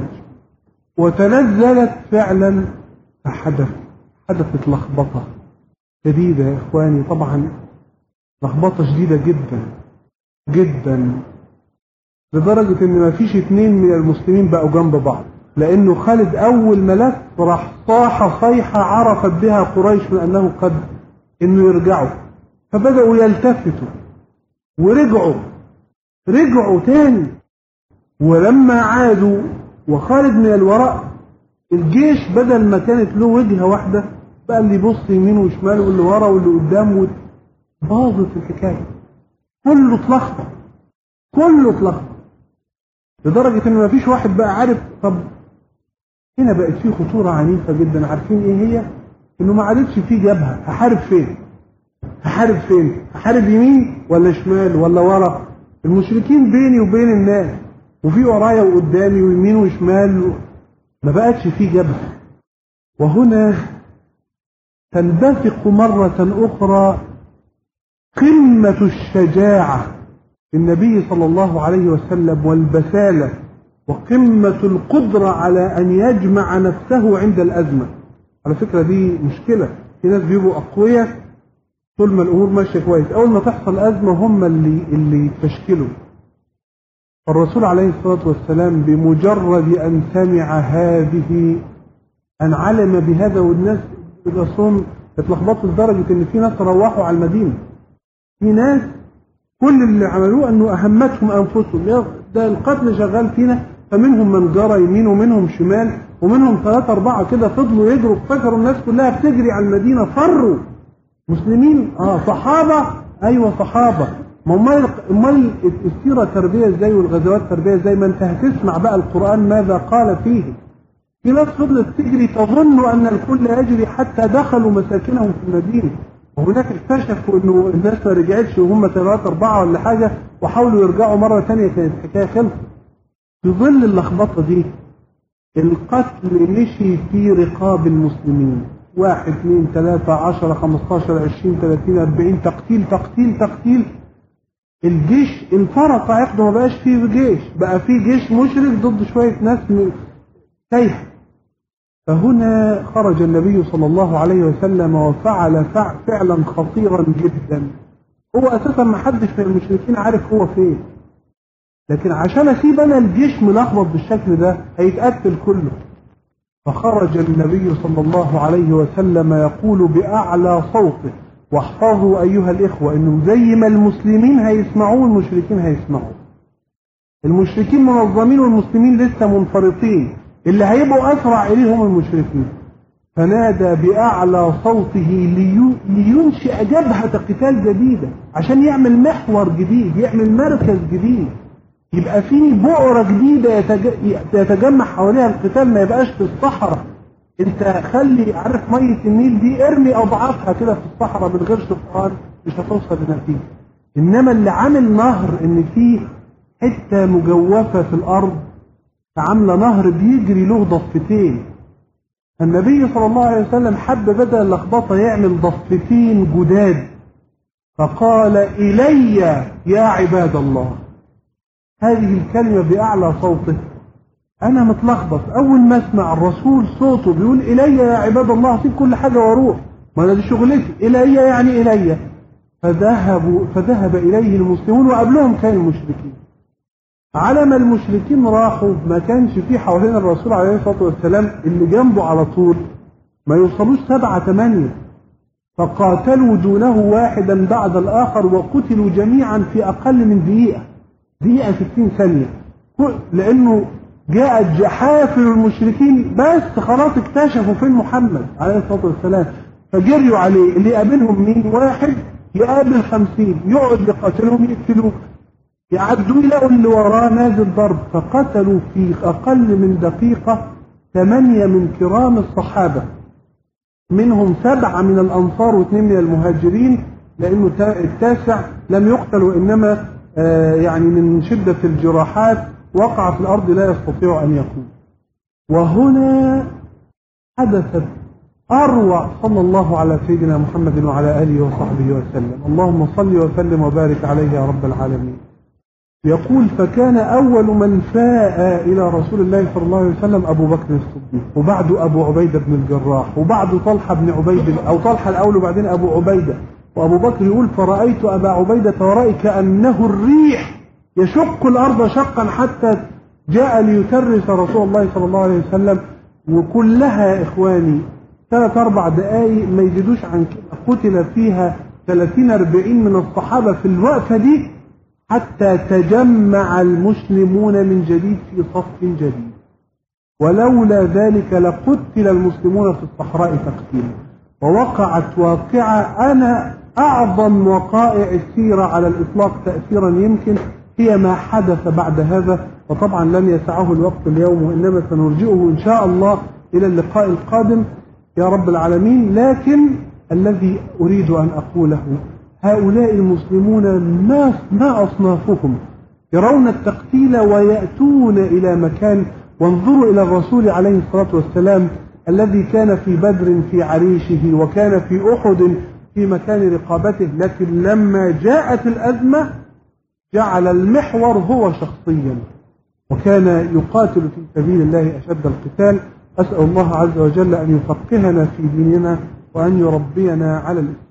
وتنزلت فعلا فحدث حدثت لخبطة شديدة يا إخواني، طبعا لخبطة شديدة جدا جدا، لدرجة إن ما فيش اتنين من المسلمين بقوا جنب بعض، لأنه خالد أول ما لف راح صاح صيحة عرفت بها قريش من أنه قد إنه يرجعوا، فبدأوا يلتفتوا ورجعوا رجعوا تاني. ولما عادوا وخالد من الوراء، الجيش بدل ما كانت له وجهة واحدة بقى اللي يبص يمين وشمال واللي ورا واللي قدام، باظت الحكاية، كله اتلخبط كله اتلخبط لدرجة ان ما فيش واحد بقى عارف. طب هنا بقت فيه خطورة عنيفة جدا. عارفين ايه هي؟ انه ما عادتش فيه جبهة. هحارب فين هحارب فين هحارب يمين ولا شمال ولا ورا؟ المشركين بيني وبين الناس، وفي ورايا وقدامي ويمين وشمال، ما بقتش فيه جبهة. وهنا تنبثق مرة أخرى قمة الشجاعة النبي صلى الله عليه وسلم والبسالة، وقمة القدرة على أن يجمع نفسه عند الأزمة. على فكرة دي مشكلة، في ناس بيبقوا أقوياء طول ما الأمور ماشية كويس، أول ما تحصل أزمة هم اللي اللي يتفشكلوا. الرسول عليه الصلاة والسلام بمجرد أن سمع هذه أن علم بهذا، والناس بتصوم اتلخبطوا لدرجة إن في ناس روحوا على المدينة. في ناس كل اللي عملوه أنه أهمتهم أنفسهم، ده القتل شغال فينا، فمنهم من جرى يمين ومنهم شمال ومنهم ثلاثة أربعة كده فضلوا يجروا، افتكروا الناس كلها بتجري على المدينة، فروا مسلمين. آه صحابة، أيوة صحابة. ما امال امال السيرة تربية ازاي والغزوات تربية ازاي؟ ما انت هتسمع بقى القرآن ماذا قال فيه. في ناس فضلت تجري تظن أن الكل يجري حتى دخلوا مساكنهم في المدينة، وهناك اكتشفوا انه الناس ما رجعتش وهم ثلاثة أربعة ولا حاجة، وحاولوا يرجعوا مرة ثانية، كانت الحكاية خلصت. في ظل اللخبطة دي القتل مشي في رقاب المسلمين، واحد اثنين ثلاثة عشرة خمستاشر عشرين ثلاثين أربعين، تقتيل تقتيل تقتيل. الجيش انفرط عقده، ما بقاش فيه جيش، بقى فيه جيش مشرك ضد شوية ناس تايهة. فهنا خرج النبي صلى الله عليه وسلم وفعل فعلا خطيرا جدا. هو اساسا ما حدش من المشركين عارف هو فين، لكن عشان اسيب انا الجيش ملخبط بالشكل ده هيتقتل كله. فخرج النبي صلى الله عليه وسلم يقول بأعلى صوته واحفظوا أيها الإخوة إنه زي ما المسلمين هيسمعون المشركين هيسمعوا. المشركين منظمين والمسلمين لسه منفرطين، اللي هيبقوا أسرع إليهم المشركين. فنادى بأعلى صوته لينشئ جبهة قتال جديدة، عشان يعمل محور جديد، يعمل مركز جديد، يبقى فيه بؤرة جديدة يتجمع حواليها القتال، ما يبقاش في الصحراء. انت خلي عارف مية النيل دي ارمي اضعافها كده في الصحراء من غير سلطان مش هتوصل لنتيجة. انما اللي عامل نهر، ان فيه حتة مجوفة في الارض عاملة نهر بيجري له ضفتين. النبي صلى الله عليه وسلم حب بدل اللخبطة يعمل ضفتين جداد، فقال إلي يا عباد الله. هذه الكلمة بأعلى صوته. أنا متلخبط، أول ما أسمع الرسول صوته بيقول إلي يا عباد الله أسيب كل حاجة وأروح، ما أنا دي شغلتي، إلي يعني إلي. فذهبوا فذهب إليه المسلمون وقبلهم كان المشركين. على ما المشركين راحوا ما كانش فيه حوالين الرسول عليه الصلاة والسلام اللي جنبه على طول ما يوصلوش سبعة ثمانية، فقاتلوا دونه واحدا بعد الآخر وقتلوا جميعا في أقل من دقيقة، دقيقة ستين ثانية، لأنه جاءت جحافل المشركين بس خلاص اكتشفوا فين محمد عليه الصلاة والسلام، فجريوا عليه. اللي يقابلهم مين؟ واحد يقابل خمسين، يقعد يقاتلهم يقتلوه، يعدوا يلاقوا اللي وراه نازل ضرب، فقتلوا في أقل من دقيقة ثمانية من كرام الصحابة، منهم سبعة من الأنصار واثنين من المهاجرين، لأنه التاسع لم يقتل وإنما يعني من شدة الجراحات وقع في الأرض لا يستطيع أن يقوم. وهنا حدثت أروع صلى الله على سيدنا محمد وعلى آله وصحبه وسلم. اللهم صل وسلم وبارك عليه يا رب العالمين. يقول فكان أول من فاء إلى رسول الله صلى الله عليه وسلم أبو بكر الصديق، وبعده أبو عبيدة بن الجراح، وبعده طلحة بن عبيد أو طلحة الأول وبعدين أبو عبيدة. وأبو بكر يقول فرأيت أبا عبيدة ورأي كأنه الريح يشق الأرض شقا حتى جاء ليترس رسول الله صلى الله عليه وسلم. وكلها يا إخواني ثلاث أربع دقائق ما يزيدوش عن كده، قتل فيها ثلاثين أربعين من الصحابة في الوقفة دي حتى تجمع المسلمون من جديد في صف جديد، ولولا ذلك لقتل المسلمون في الصحراء تقتيلا. ووقعت واقعة أنا أعظم وقائع السيرة على الإطلاق تأثيرا يمكن هي ما حدث بعد هذا، وطبعا لن يسعه الوقت اليوم وإنما سنرجئه إن شاء الله إلى اللقاء القادم يا رب العالمين. لكن الذي أريد أن أقوله هؤلاء المسلمون ما ما أصنافهم يرون التقتيل ويأتون إلى مكان. وانظروا إلى الرسول عليه الصلاة والسلام الذي كان في بدر في عريشه وكان في أحد في مكان رقابته، لكن لما جاءت الأزمة جعل المحور هو شخصيا وكان يقاتل في سبيل الله أشد القتال. أسأل الله عز وجل أن يفقهنا في ديننا وأن يربينا على الإسلام.